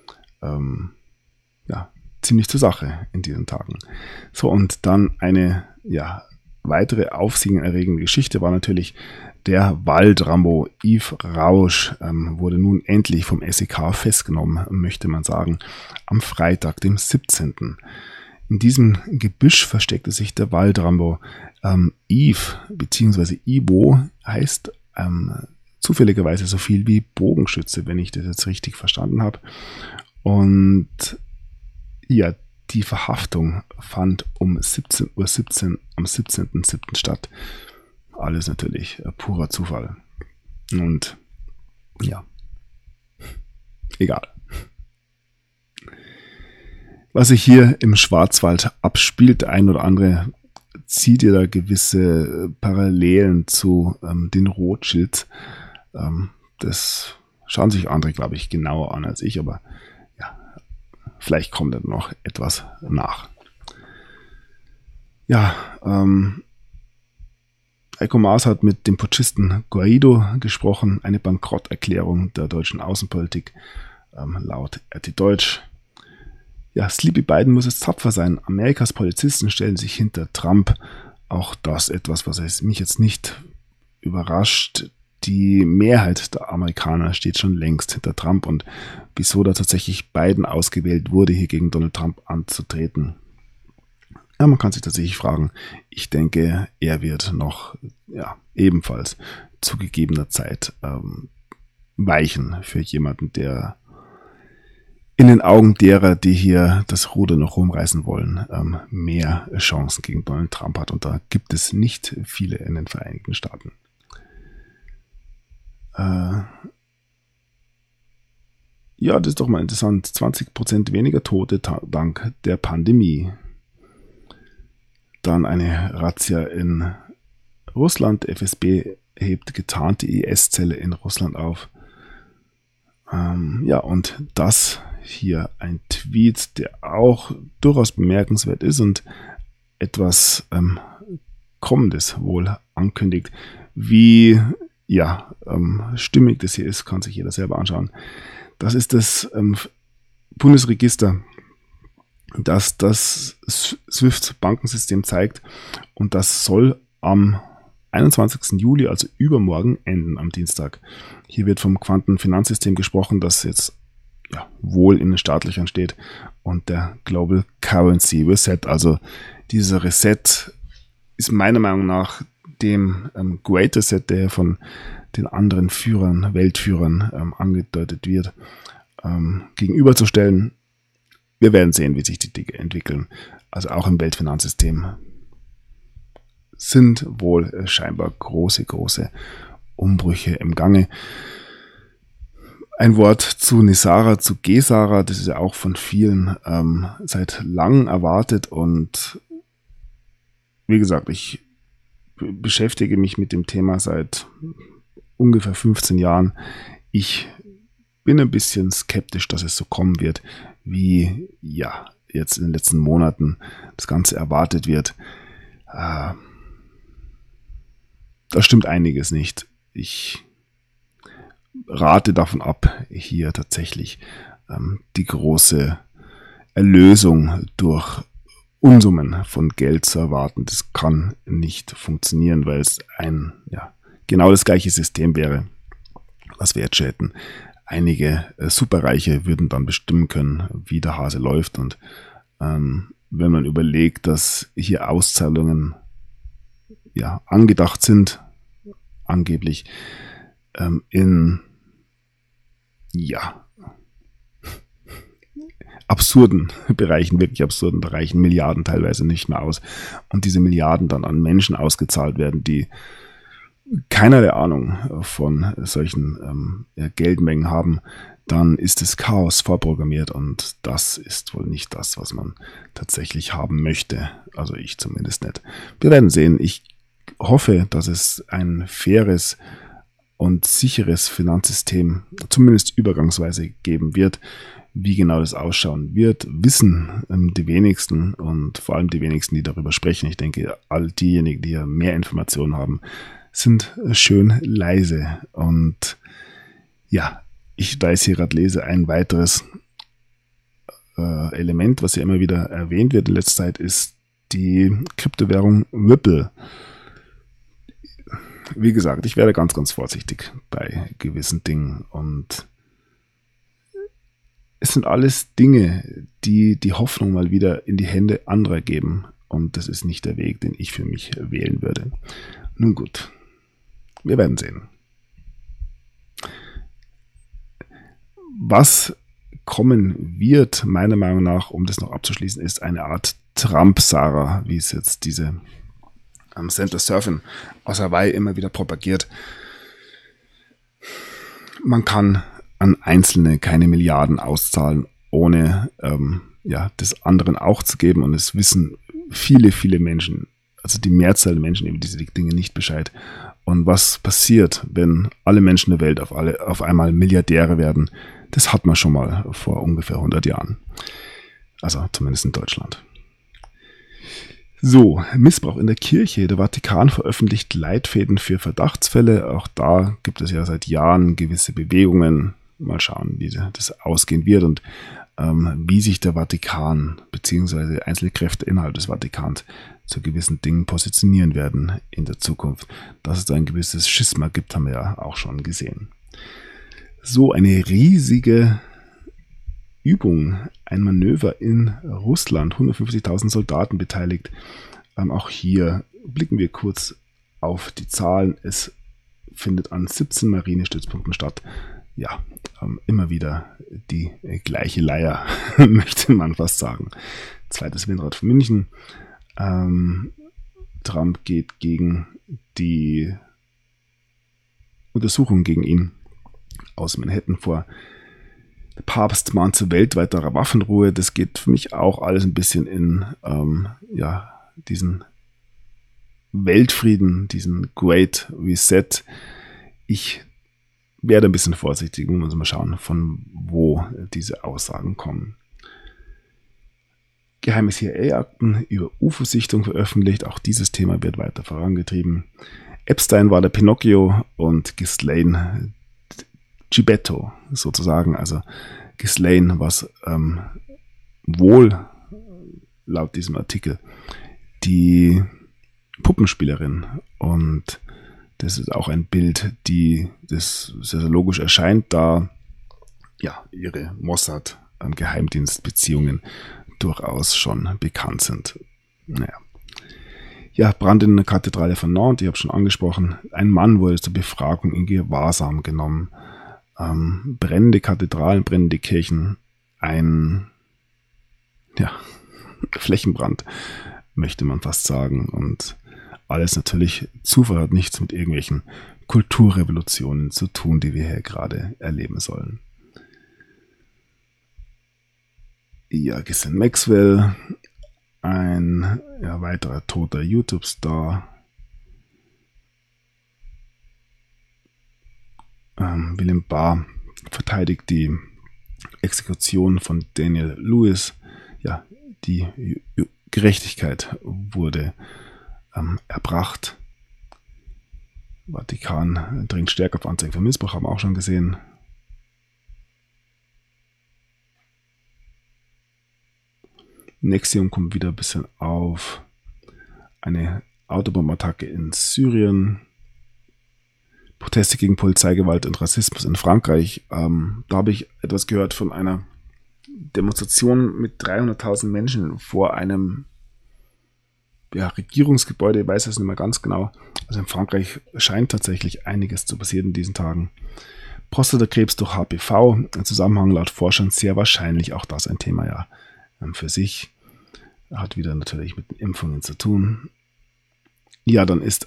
ziemlich zur Sache in diesen Tagen. So, und dann eine weitere aufsehenerregende Geschichte war natürlich der Waldrambo Yves Rausch wurde nun endlich vom SEK festgenommen, möchte man sagen, am Freitag, dem 17. In diesem Gebüsch versteckte sich der Waldrambo. Yves bzw. Ivo heißt zufälligerweise so viel wie Bogenschütze, wenn ich das jetzt richtig verstanden habe. Und ja, die Verhaftung fand um 17:17 Uhr am 17.07. statt. Alles natürlich purer Zufall. Und ja, egal. Was sich hier im Schwarzwald abspielt, der ein oder andere zieht ihr da gewisse Parallelen zu den Rothschilds. Das schauen sich andere, glaube ich, genauer an als ich, aber ja, vielleicht kommt da noch etwas nach. Ja, Heiko Maas hat mit dem Putschisten Guaido gesprochen, eine Bankrotterklärung der deutschen Außenpolitik, laut RT Deutsch. Ja, Sleepy Biden muss jetzt tapfer sein. Amerikas Polizisten stellen sich hinter Trump. Auch das etwas, was mich jetzt nicht überrascht. Die Mehrheit der Amerikaner steht schon längst hinter Trump und wieso da tatsächlich Biden ausgewählt wurde, hier gegen Donald Trump anzutreten. Ja, man kann sich tatsächlich fragen. Ich denke, er wird noch ebenfalls zu gegebener Zeit weichen für jemanden, der in den Augen derer, die hier das Ruder noch rumreißen wollen, mehr Chancen gegen Donald Trump hat. Und da gibt es nicht viele in den Vereinigten Staaten. Ja, das ist doch mal interessant. 20% weniger Tote dank der Pandemie. Dann eine Razzia in Russland. FSB hebt getarnte IS-Zelle in Russland auf. Ja, und das hier ein Tweet, der auch durchaus bemerkenswert ist und etwas Kommendes wohl ankündigt. Wie stimmig das hier ist, kann sich jeder selber anschauen. Das ist das Bundesregister, das das SWIFT-Bankensystem zeigt und das soll am 21. Juli, also übermorgen, enden am Dienstag. Hier wird vom Quantenfinanzsystem gesprochen, das jetzt wohl in den staatlichen steht und der Global Currency Reset. Also dieser Reset ist meiner Meinung nach dem Great Reset, der von den anderen Führern, Weltführern angedeutet wird, gegenüberzustellen. Wir werden sehen, wie sich die Dinge entwickeln. Also auch im Weltfinanzsystem sind wohl scheinbar große Umbrüche im Gange. Ein Wort zu Nisara, zu Gesara, das ist ja auch von vielen seit langem erwartet und wie gesagt, ich beschäftige mich mit dem Thema seit ungefähr 15 Jahren. Ich bin ein bisschen skeptisch, dass es so kommen wird, wie jetzt in den letzten Monaten das Ganze erwartet wird. Da stimmt einiges nicht. Ich rate davon ab, hier tatsächlich die große Erlösung durch Unsummen von Geld zu erwarten. Das kann nicht funktionieren, weil es genau das gleiche System wäre, was wir jetzt hätten. Einige Superreiche würden dann bestimmen können, wie der Hase läuft. Und wenn man überlegt, dass hier Auszahlungen angedacht sind, angeblich in wirklich absurden Bereichen, Milliarden teilweise nicht mehr aus. Und diese Milliarden dann an Menschen ausgezahlt werden, die keinerlei Ahnung von solchen Geldmengen haben, dann ist das Chaos vorprogrammiert und das ist wohl nicht das, was man tatsächlich haben möchte. Also ich zumindest nicht. Wir werden sehen. Ich hoffe, dass es ein faires und sicheres Finanzsystem zumindest übergangsweise geben wird. Wie genau das ausschauen wird, wissen die wenigsten und vor allem die wenigsten, die darüber sprechen. Ich denke, all diejenigen, die ja mehr Informationen haben, sind schön leise. Und da ich hier gerade lese, ein weiteres Element, was ja immer wieder erwähnt wird in letzter Zeit, ist die Kryptowährung Ripple. Wie gesagt, ich werde ganz vorsichtig bei gewissen Dingen und es sind alles Dinge, die die Hoffnung mal wieder in die Hände anderer geben und das ist nicht der Weg, den ich für mich wählen würde. Nun gut, wir werden sehen. Was kommen wird, meiner Meinung nach, um das noch abzuschließen, ist eine Art Trump-Sara, wie es jetzt diese Center Surfing aus Hawaii immer wieder propagiert. Man kann an Einzelne keine Milliarden auszahlen, ohne das anderen auch zu geben. Und es wissen viele Menschen, also die Mehrzahl der Menschen über diese Dinge nicht Bescheid. Und was passiert, wenn alle Menschen der Welt auf einmal Milliardäre werden? Das hat man schon mal vor ungefähr 100 Jahren. Also zumindest in Deutschland. So, Missbrauch in der Kirche. Der Vatikan veröffentlicht Leitfäden für Verdachtsfälle. Auch da gibt es ja seit Jahren gewisse Bewegungen. Mal schauen, wie das ausgehen wird und wie sich der Vatikan bzw. einzelne Kräfte innerhalb des Vatikans zu gewissen Dingen positionieren werden in der Zukunft. Dass es da ein gewisses Schisma gibt, haben wir ja auch schon gesehen. So eine riesige Übung, ein Manöver in Russland, 150.000 Soldaten beteiligt. Auch hier blicken wir kurz auf die Zahlen. Es findet an 17 Marinestützpunkten statt. Ja, immer wieder die gleiche Leier, möchte man fast sagen. Zweites Windrad von München. Trump geht gegen die Untersuchung gegen ihn aus Manhattan vor. Der Papst mahnt zu weltweiter Waffenruhe. Das geht für mich auch alles ein bisschen in diesen Weltfrieden, diesen Great Reset. Ich werde ein bisschen vorsichtig, muss man mal schauen, von wo diese Aussagen kommen. Geheime CIA-Akten über UFO-Sichtung veröffentlicht. Auch dieses Thema wird weiter vorangetrieben. Epstein war der Pinocchio und Ghislaine Gibetto sozusagen, also Ghislaine, was wohl laut diesem Artikel die Puppenspielerin, und das ist auch ein Bild, das sehr, sehr logisch erscheint, da ja ihre Mossad-Geheimdienstbeziehungen durchaus schon bekannt sind. Naja. Ja, Brand in der Kathedrale von Nantes, ich habe schon angesprochen, ein Mann wurde zur Befragung in Gewahrsam genommen. Brennende Kathedralen, brennende Kirchen, ein Flächenbrand, möchte man fast sagen. Und alles natürlich, Zufall hat nichts mit irgendwelchen Kulturrevolutionen zu tun, die wir hier gerade erleben sollen. Ja, Ghislaine Maxwell, ein weiterer toter YouTube-Star. William Barr verteidigt die Exekution von Daniel Lewis. Ja, die Gerechtigkeit wurde erbracht. Vatikan dringt stärker auf Anzeigen für Missbrauch, haben wir auch schon gesehen. Nexium kommt wieder ein bisschen auf. Eine Autobombattacke in Syrien. Proteste gegen Polizeigewalt und Rassismus in Frankreich. Da habe ich etwas gehört von einer Demonstration mit 300.000 Menschen vor einem Regierungsgebäude. Ich weiß es nicht mehr ganz genau. Also in Frankreich scheint tatsächlich einiges zu passieren in diesen Tagen. Prostatakrebs durch HPV, im Zusammenhang laut Forschern sehr wahrscheinlich, auch das ein Thema für sich. Hat wieder natürlich mit den Impfungen zu tun. Ja, dann ist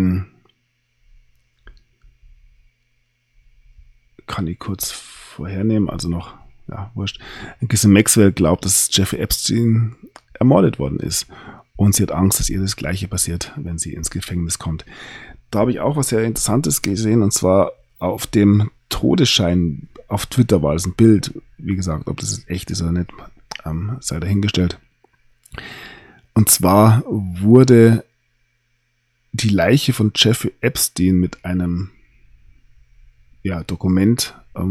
kann ich kurz vorhernehmen, also noch, wurscht. Ghislaine Maxwell glaubt, dass Jeffrey Epstein ermordet worden ist. Und sie hat Angst, dass ihr das Gleiche passiert, wenn sie ins Gefängnis kommt. Da habe ich auch was sehr Interessantes gesehen, und zwar auf dem Todesschein auf Twitter war es ein Bild. Wie gesagt, ob das jetzt echt ist oder nicht, sei dahingestellt. Und zwar wurde die Leiche von Jeffrey Epstein mit einem Dokument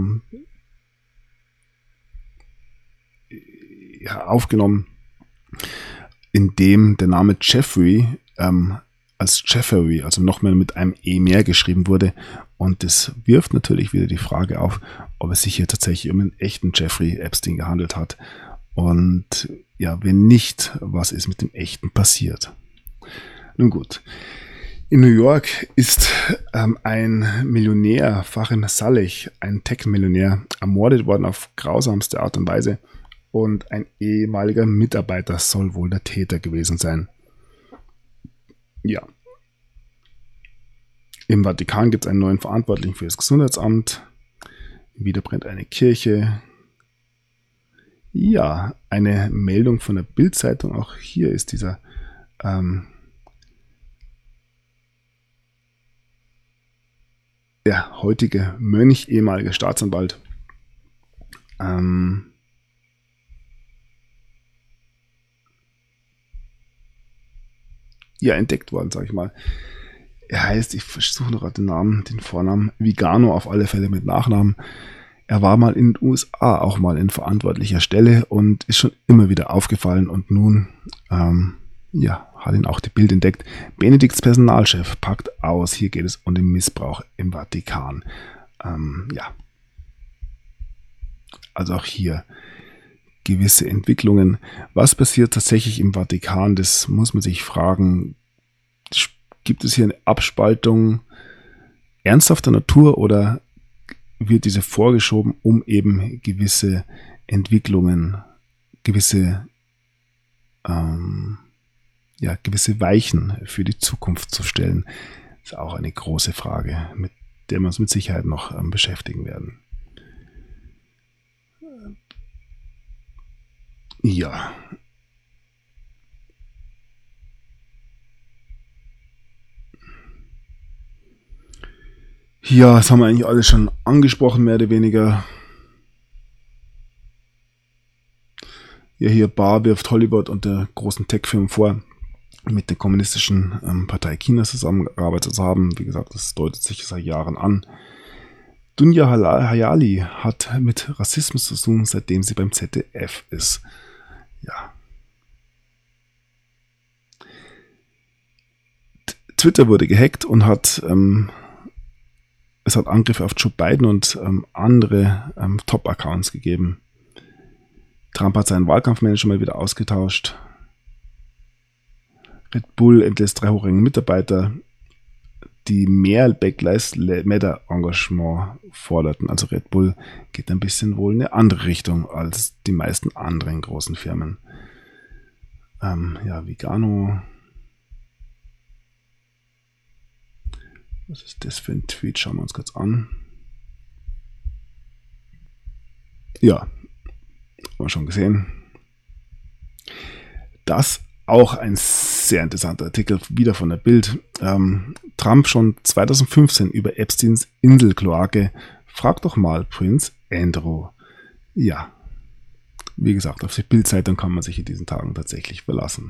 aufgenommen, in dem der Name Jeffrey als Jeffrey, also nochmal mit einem E mehr geschrieben wurde. Und das wirft natürlich wieder die Frage auf, ob es sich hier tatsächlich um einen echten Jeffrey Epstein gehandelt hat. Und wenn nicht, was ist mit dem Echten passiert? Nun gut. In New York ist ein Millionär, Farim Saleh, ein Tech-Millionär, ermordet worden auf grausamste Art und Weise. Und ein ehemaliger Mitarbeiter soll wohl der Täter gewesen sein. Ja. Im Vatikan gibt es einen neuen Verantwortlichen für das Gesundheitsamt. Wieder brennt eine Kirche. Ja, eine Meldung von der Bild-Zeitung. Auch hier ist dieser der heutige Mönch, ehemaliger Staatsanwalt, entdeckt worden, sag ich mal. Er heißt, ich versuche noch gerade den Vornamen, Vigano auf alle Fälle mit Nachnamen. Er war mal in den USA auch mal in verantwortlicher Stelle und ist schon immer wieder aufgefallen und nun, hat ihn auch die Bild entdeckt. Benedikts Personalchef packt aus. Hier geht es um den Missbrauch im Vatikan. Also auch hier gewisse Entwicklungen. Was passiert tatsächlich im Vatikan? Das muss man sich fragen. Gibt es hier eine Abspaltung ernsthafter Natur oder wird diese vorgeschoben, um eben gewisse Entwicklungen, gewisse Weichen für die Zukunft zu stellen? Das ist auch eine große Frage, mit der wir uns mit Sicherheit noch beschäftigen werden. Ja. Ja, das haben wir eigentlich alles schon angesprochen, mehr oder weniger. Ja, hier Barr wirft Hollywood und der großen Tech-Firmen vor, mit der kommunistischen Partei Chinas zusammengearbeitet zu haben. Wie gesagt, das deutet sich seit Jahren an. Dunja Hayali hat mit Rassismus zu tun, seitdem sie beim ZDF ist. Ja. Twitter wurde gehackt und es hat Angriffe auf Joe Biden und andere Top-Accounts gegeben. Trump hat seinen Wahlkampfmanager mal wieder ausgetauscht. Red Bull entlässt 3 hochrangige Mitarbeiter, die mehr Black Lives Matter Engagement forderten. Also Red Bull geht ein bisschen wohl in eine andere Richtung als die meisten anderen großen Firmen. Vigano. Was ist das für ein Tweet? Schauen wir uns kurz an. Ja, haben wir schon gesehen. Das auch ein sehr interessanter Artikel, wieder von der Bild. Trump schon 2015 über Epsteins Inselkloake. Frag doch mal Prinz Andrew. Ja, wie gesagt, auf die Bild-Zeitung kann man sich in diesen Tagen tatsächlich verlassen.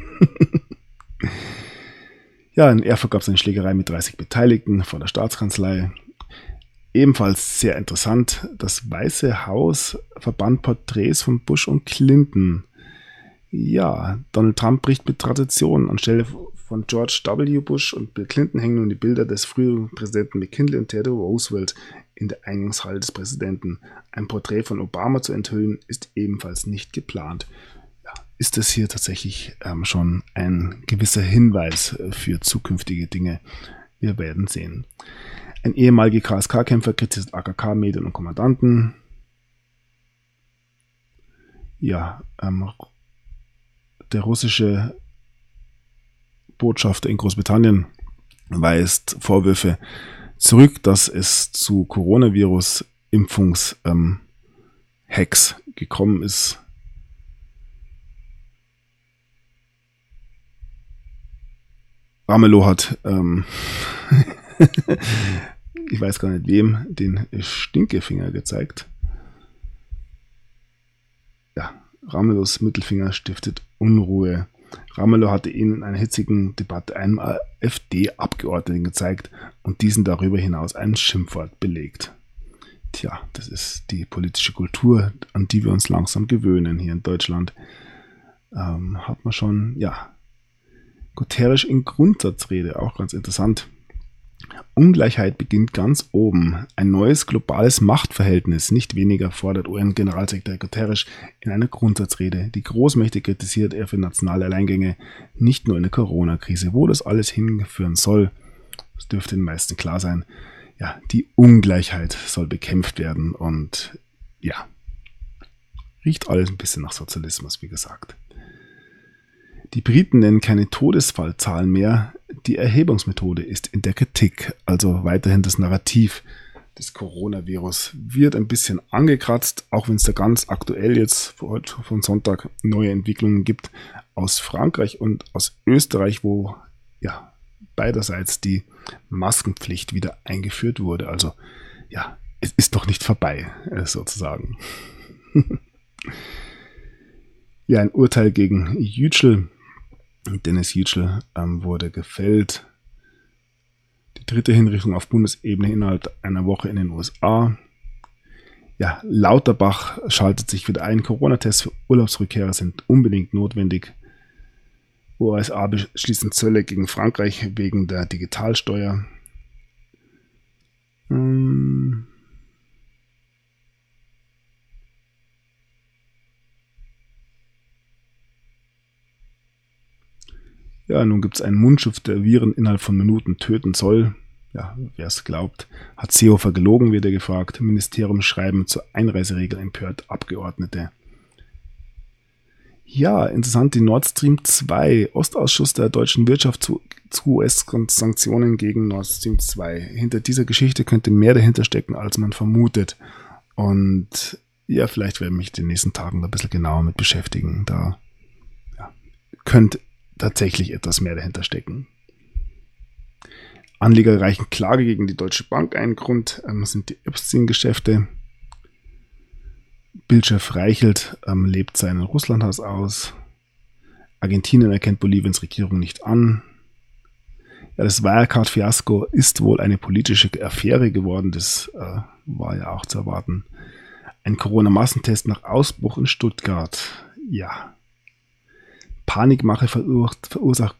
Ja, in Erfurt gab es eine Schlägerei mit 30 Beteiligten vor der Staatskanzlei. Ebenfalls sehr interessant, das Weiße Haus verbannt Porträts von Bush und Clinton. Ja, Donald Trump bricht mit Traditionen. Anstelle von George W. Bush und Bill Clinton hängen nun die Bilder des früheren Präsidenten McKinley und Theodore Roosevelt in der Eingangshalle des Präsidenten. Ein Porträt von Obama zu enthüllen, ist ebenfalls nicht geplant. Ja, ist das hier tatsächlich schon ein gewisser Hinweis für zukünftige Dinge? Wir werden sehen. Ein ehemaliger KSK-Kämpfer kritisiert AKK, Medien und Kommandanten. Ja, der russische Botschafter in Großbritannien weist Vorwürfe zurück, dass es zu Coronavirus-Impfungs-Hacks gekommen ist. Ramelow hat, ich weiß gar nicht wem, den Stinkefinger gezeigt. Ja, Ramelows Mittelfinger stiftet Unruhe. Ramelow hatte ihn in einer hitzigen Debatte einem AfD-Abgeordneten gezeigt und diesen darüber hinaus ein Schimpfwort belegt. Tja, das ist die politische Kultur, an die wir uns langsam gewöhnen hier in Deutschland. Hat man schon, ja, Guterres in Grundsatzrede, auch ganz interessant. Ungleichheit beginnt ganz oben. Ein neues globales Machtverhältnis, nicht weniger, fordert UN-Generalsekretär Guterres in einer Grundsatzrede. Die Großmächte kritisiert er für nationale Alleingänge, nicht nur in der Corona-Krise. Wo das alles hinführen soll, das dürfte den meisten klar sein. Ja, die Ungleichheit soll bekämpft werden und ja, riecht alles ein bisschen nach Sozialismus, wie gesagt. Die Briten nennen keine Todesfallzahlen mehr. Die Erhebungsmethode ist in der Kritik. Also weiterhin das Narrativ des Coronavirus wird ein bisschen angekratzt, auch wenn es da ganz aktuell jetzt von Sonntag neue Entwicklungen gibt aus Frankreich und aus Österreich, wo ja beiderseits die Maskenpflicht wieder eingeführt wurde. Also ja, es ist doch nicht vorbei, sozusagen. Ja, ein Urteil gegen Yücel. Dennis Yücel wurde gefällt. Die dritte Hinrichtung auf Bundesebene innerhalb einer Woche in den USA. Ja, Lauterbach schaltet sich wieder ein. Corona-Tests für Urlaubsrückkehrer sind unbedingt notwendig. USA beschließen Zölle gegen Frankreich wegen der Digitalsteuer. Ja, nun gibt es einen Mundschutz, der Viren innerhalb von Minuten töten soll. Ja, wer es glaubt. Hat Seehofer gelogen, wird er gefragt. Ministerium schreiben zur Einreiseregel empört Abgeordnete. Ja, interessant, die Nord Stream 2, Ostausschuss der deutschen Wirtschaft zu US-Sanktionen gegen Nord Stream 2. Hinter dieser Geschichte könnte mehr dahinter stecken, als man vermutet. Und ja, vielleicht werde ich mich in den nächsten Tagen da ein bisschen genauer mit beschäftigen. Da könnte tatsächlich etwas mehr dahinter stecken. Anleger reichen Klage gegen die Deutsche Bank ein. Grund sind die Epstein-Geschäfte. Bildchef Reichelt lebt sein Russlandhaus aus. Argentinien erkennt Boliviens Regierung nicht an. Ja, das Wirecard-Fiasko ist wohl eine politische Affäre geworden. Das war ja auch zu erwarten. Ein Corona-Massentest nach Ausbruch in Stuttgart. Ja. Panikmache verursacht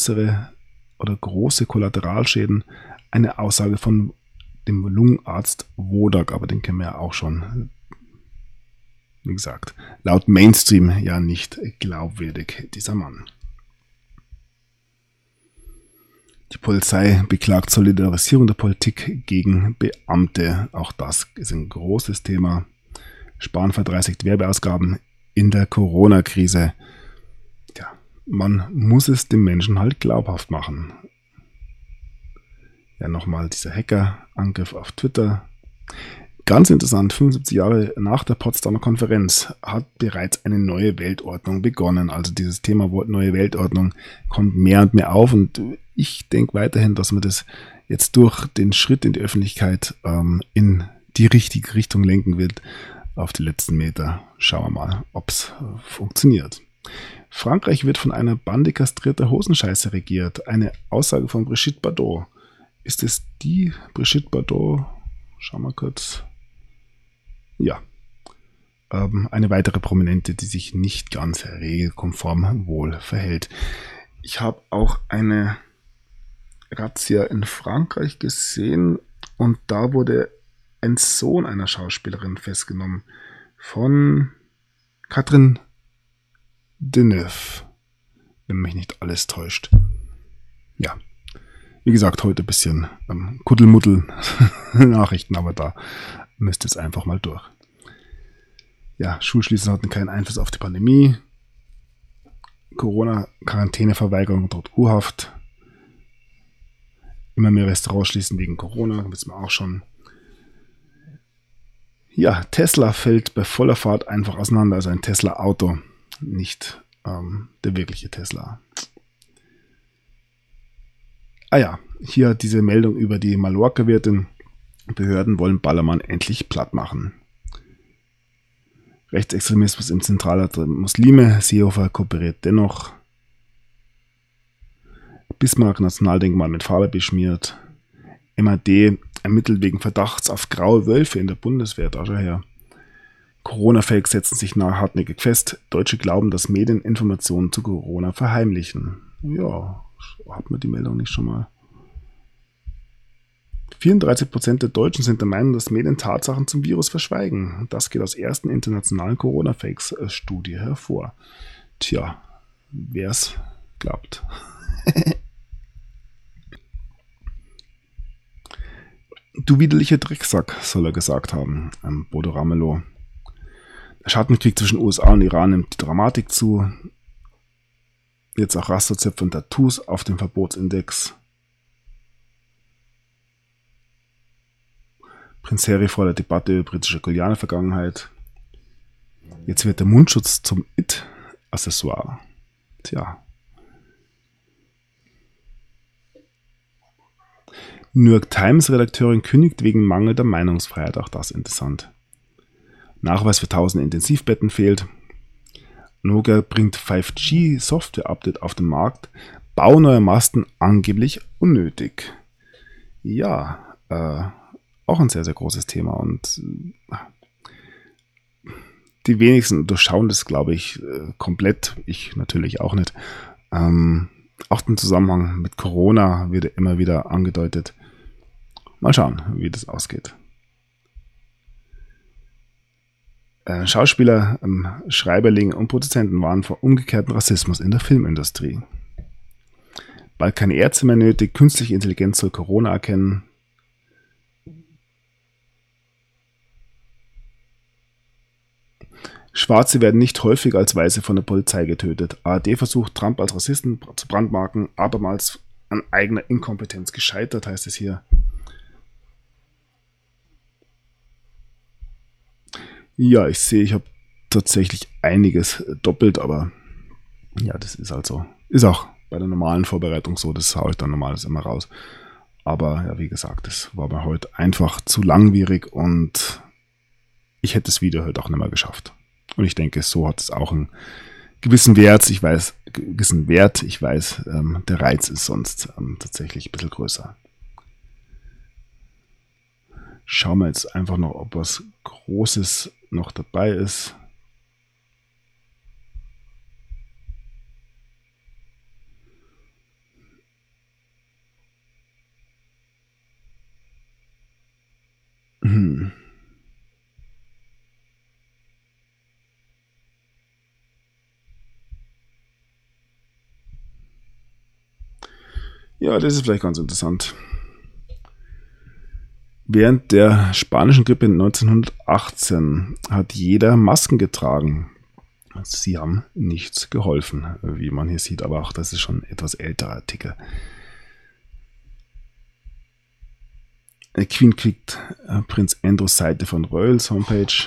große Kollateralschäden. Eine Aussage von dem Lungenarzt Wodak, aber den kennen wir ja auch schon. Wie gesagt, laut Mainstream ja nicht glaubwürdig, dieser Mann. Die Polizei beklagt Solidarisierung der Politik gegen Beamte. Auch das ist ein großes Thema. Spahn verdreißigt Werbeausgaben in der Corona-Krise. Ja, man muss es dem Menschen halt glaubhaft machen. Ja, nochmal dieser Hackerangriff auf Twitter. Ganz interessant, 75 Jahre nach der Potsdamer Konferenz hat bereits eine neue Weltordnung begonnen. Also dieses Thema neue Weltordnung kommt mehr und mehr auf und ich denke weiterhin, dass man das jetzt durch den Schritt in die Öffentlichkeit in die richtige Richtung lenken wird. Auf die letzten Meter schauen wir mal, ob es funktioniert. Frankreich wird von einer Bande kastrierter Hosenscheiße regiert. Eine Aussage von Brigitte Bardot. Ist es die Brigitte Bardot? Schauen wir kurz. Ja, eine weitere Prominente, die sich nicht ganz regelkonform wohl verhält. Ich habe auch eine Razzia in Frankreich gesehen und da wurde ein Sohn einer Schauspielerin festgenommen von Catherine Deneuve, wenn mich nicht alles täuscht. Ja, wie gesagt, heute ein bisschen Kuddelmuddel-Nachrichten, aber da müsst ihr es einfach mal durch. Ja, Schulschließen hatten keinen Einfluss auf die Pandemie. Corona-Quarantäneverweigerung droht U-Haft. Immer mehr Restaurants schließen wegen Corona, wissen wir auch schon. Ja, Tesla fällt bei voller Fahrt einfach auseinander, also ein Tesla-Auto, nicht der wirkliche Tesla. Ah ja, hier diese Meldung über die Mallorca-Wirtin. Behörden wollen Ballermann endlich platt machen. Rechtsextremismus im Zentralrat der Muslime. Seehofer kooperiert dennoch. Bismarck Nationaldenkmal mit Farbe beschmiert. MAD ermittelt wegen Verdachts auf graue Wölfe in der Bundeswehr. Da schau her. Corona-Fakes setzen sich hartnäckig fest. Deutsche glauben, dass Medien Informationen zu Corona verheimlichen. Ja, hat man die Meldung nicht schon mal? 34% der Deutschen sind der Meinung, dass Medien Tatsachen zum Virus verschweigen. Das geht aus ersten internationalen Corona-Fakes-Studie hervor. Tja, wer es glaubt. Du widerlicher Drecksack, soll er gesagt haben, Bodo Ramelow. Der Schattenkrieg zwischen USA und Iran nimmt die Dramatik zu. Jetzt auch Rasterzöpfe und Tattoos auf dem Verbotsindex. Prinz Harry fordert Debatte über britische Guyana-Vergangenheit. Jetzt wird der Mundschutz zum It-Accessoire. Tja. New York Times-Redakteurin kündigt wegen mangelnder Meinungsfreiheit. Auch das interessant. Nachweis für 1000 Intensivbetten fehlt. Nokia bringt 5G-Software-Update auf den Markt. Bau neuer Masten angeblich unnötig. Ja, auch ein sehr, sehr großes Thema. Und die wenigsten durchschauen das, glaube ich, komplett. Ich natürlich auch nicht. Auch den Zusammenhang mit Corona wird immer wieder angedeutet. Mal schauen, wie das ausgeht. Schauspieler, Schreiberlinge und Produzenten warnen vor umgekehrten Rassismus in der Filmindustrie. Bald keine Ärzte mehr nötig, künstliche Intelligenz soll Corona erkennen. Schwarze werden nicht häufiger als Weiße von der Polizei getötet. ARD versucht, Trump als Rassisten zu brandmarken, abermals an eigener Inkompetenz gescheitert, heißt es hier. Ja, ich sehe, ich habe tatsächlich einiges doppelt, aber ja, das ist halt so. Ist auch bei der normalen Vorbereitung so, das haue ich dann normales immer raus. Aber ja, wie gesagt, das war mir heute einfach zu langwierig und ich hätte das Video heute auch nicht mehr geschafft. Und ich denke, so hat es auch einen gewissen Wert. Ich weiß, der Reiz ist sonst tatsächlich ein bisschen größer. Schauen wir jetzt einfach noch, ob was Großes noch dabei ist. Ja, das ist vielleicht ganz interessant. Während der spanischen Grippe 1918 hat jeder Masken getragen. Sie haben nichts geholfen, wie man hier sieht, aber auch das ist schon ein etwas älterer Artikel. Queen kriegt Prinz Andrews Seite von Royals Homepage.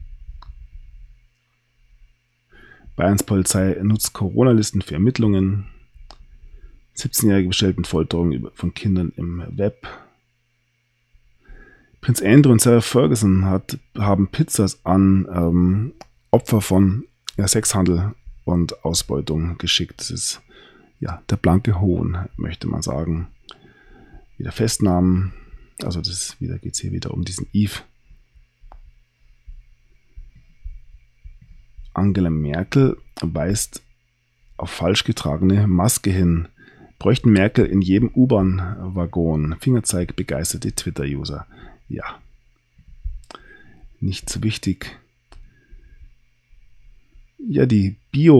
Bayerns Polizei nutzt Corona-Listen für Ermittlungen. 17-Jährige bestellten Folterungen von Kindern im Web. Prinz Andrew und Sarah Ferguson haben Pizzas an Opfer von Sexhandel und Ausbeutung geschickt. Das ist ja der blanke Hohn, möchte man sagen. Wieder Festnahmen. Also geht es hier wieder um diesen Eve. Angela Merkel weist auf falsch getragene Maske hin. Bräuchten Merkel in jedem U-Bahn-Waggon. Fingerzeig begeisterte Twitter-User. Ja, nicht so wichtig. Ja, die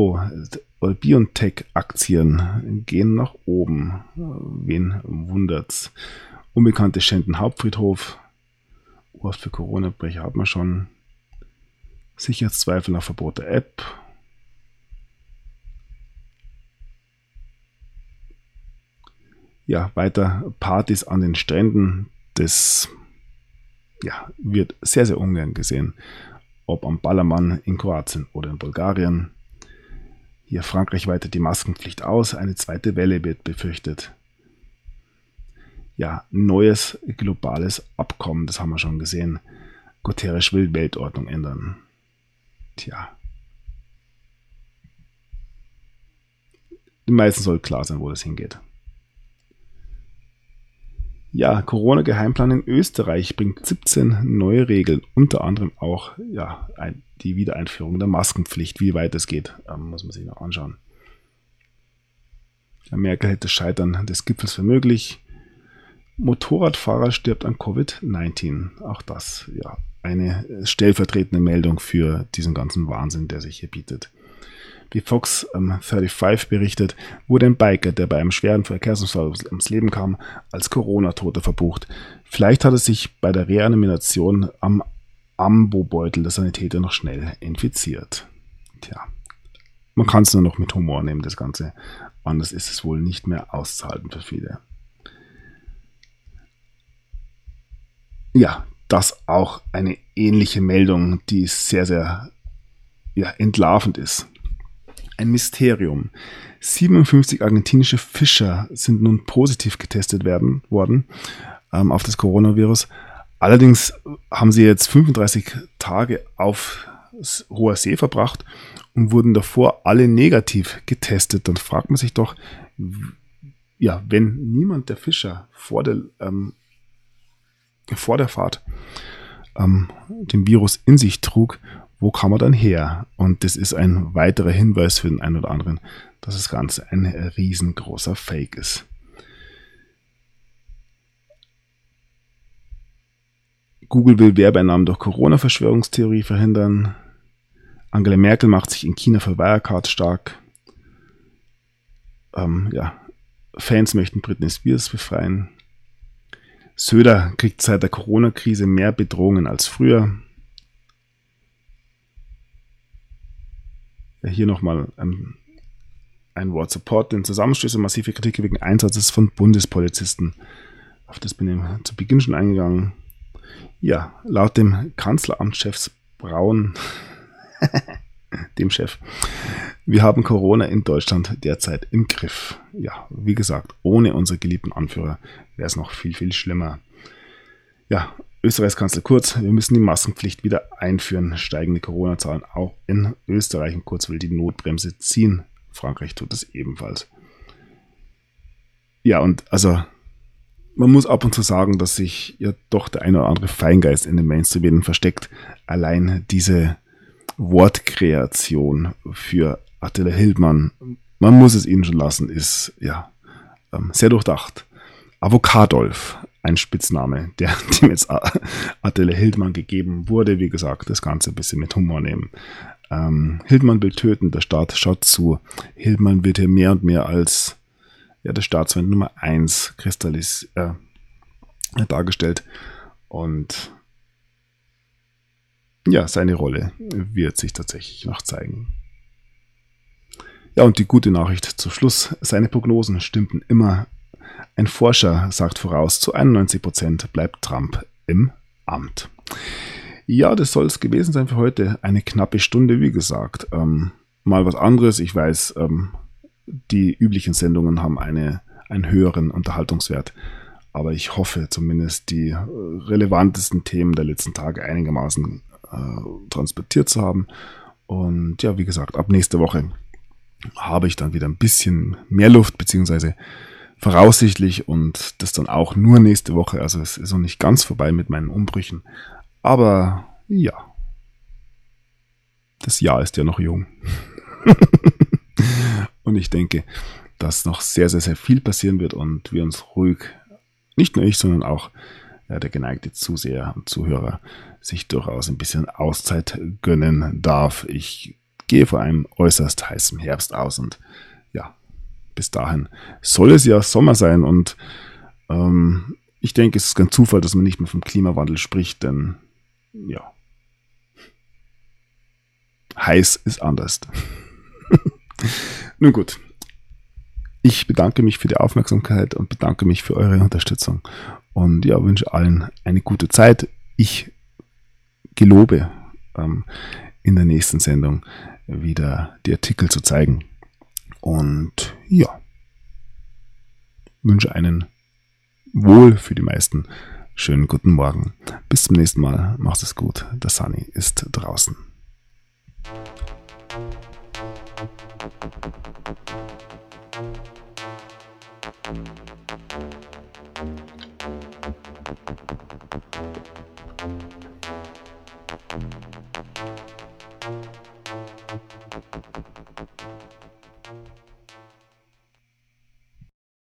BioNTech-Aktien gehen nach oben. Wen wundert's? Unbekannte schänden Hauptfriedhof. Urhaft für Corona-Brecher hat man schon. Sicherheitszweifel nach Verbot der App. Ja, weiter Partys an den Stränden. Das wird sehr, sehr ungern gesehen. Ob am Ballermann in Kroatien oder in Bulgarien. Hier Frankreich weitet die Maskenpflicht aus. Eine zweite Welle wird befürchtet. Ja, neues globales Abkommen, das haben wir schon gesehen. Guterres will Weltordnung ändern. Tja. Den meisten soll klar sein, wo das hingeht. Ja, Corona-Geheimplan in Österreich bringt 17 neue Regeln, unter anderem auch die Wiedereinführung der Maskenpflicht. Wie weit es geht, muss man sich noch anschauen. Merkel hält das Scheitern des Gipfels für möglich. Motorradfahrer stirbt an Covid-19. Auch das, eine stellvertretende Meldung für diesen ganzen Wahnsinn, der sich hier bietet. Wie Fox 35 berichtet, wurde ein Biker, der bei einem schweren Verkehrsunfall ums Leben kam, als Corona-Toter verbucht. Vielleicht hat er sich bei der Reanimation am Ambobeutel der Sanitäter noch schnell infiziert. Tja, man kann es nur noch mit Humor nehmen, das Ganze. Anders ist es wohl nicht mehr auszuhalten für viele. Ja, das auch eine ähnliche Meldung, die sehr, sehr entlarvend ist. Ein Mysterium. 57 argentinische Fischer sind nun positiv getestet worden auf das Coronavirus. Allerdings haben sie jetzt 35 Tage auf Hoher See verbracht und wurden davor alle negativ getestet. Dann fragt man sich doch, ja, wenn niemand der Fischer vor der Fahrt den Virus in sich trug, wo kam er dann her? Und das ist ein weiterer Hinweis für den einen oder anderen, dass das Ganze ein riesengroßer Fake ist. Google will Werbeeinnahmen durch Corona-Verschwörungstheorie verhindern. Angela Merkel macht sich in China für Wirecard stark. Fans möchten Britney Spears befreien. Söder kriegt seit der Corona-Krise mehr Bedrohungen als früher. Ja, hier nochmal ein Wort Support. Den Zusammenstöße massive Kritik wegen Einsatzes von Bundespolizisten. Auf das bin ich zu Beginn schon eingegangen. Ja, laut dem Kanzleramtschef Braun, dem Chef, wir haben Corona in Deutschland derzeit im Griff. Ja, wie gesagt, ohne unsere geliebten Anführer wäre es noch viel, viel schlimmer. Ja, Österreichs Kanzler Kurz, wir müssen die Maskenpflicht wieder einführen. Steigende Corona-Zahlen auch in Österreich. Und Kurz will die Notbremse ziehen. Frankreich tut es ebenfalls. Ja, und also man muss ab und zu sagen, dass sich ja doch der eine oder andere Feingeist in den Mainstream versteckt. Allein diese Wortkreation für Attila Hildmann, man muss es ihnen schon lassen, ist ja sehr durchdacht. Avocadolf, ein Spitzname, dem jetzt Attila Hildmann gegeben wurde. Wie gesagt, das Ganze ein bisschen mit Humor nehmen. Hildmann will töten, der Staat schaut zu. Hildmann wird hier mehr und mehr als der Staatsfeind Nummer 1 dargestellt. Und ja, seine Rolle wird sich tatsächlich noch zeigen. Ja, und die gute Nachricht zum Schluss. Seine Prognosen stimmten immer. Ein Forscher sagt voraus, zu 91% bleibt Trump im Amt. Ja, das soll es gewesen sein für heute. Eine knappe Stunde, wie gesagt. Mal was anderes. Ich weiß, die üblichen Sendungen haben einen höheren Unterhaltungswert. Aber ich hoffe zumindest, die relevantesten Themen der letzten Tage einigermaßen transportiert zu haben. Und ja, wie gesagt, ab nächste Woche habe ich dann wieder ein bisschen mehr Luft, beziehungsweise voraussichtlich, und das dann auch nur nächste Woche. Also es ist noch nicht ganz vorbei mit meinen Umbrüchen. Aber ja, das Jahr ist ja noch jung. Und ich denke, dass noch sehr, sehr, sehr viel passieren wird und wir uns ruhig, nicht nur ich, sondern auch der geneigte Zuseher und Zuhörer sich durchaus ein bisschen Auszeit gönnen darf. Ich gehe vor einem äußerst heißen Herbst aus und ja, bis dahin soll es ja Sommer sein und ich denke, es ist kein Zufall, dass man nicht mehr vom Klimawandel spricht, denn ja, heiß ist anders. Nun gut, ich bedanke mich für die Aufmerksamkeit und bedanke mich für eure Unterstützung und ja, wünsche allen eine gute Zeit. Ich gelobe, in der nächsten Sendung wieder die Artikel zu zeigen und ja, wünsche einen wohl für die meisten schönen guten Morgen. Bis zum nächsten Mal. Macht es gut. Der Sunny ist draußen.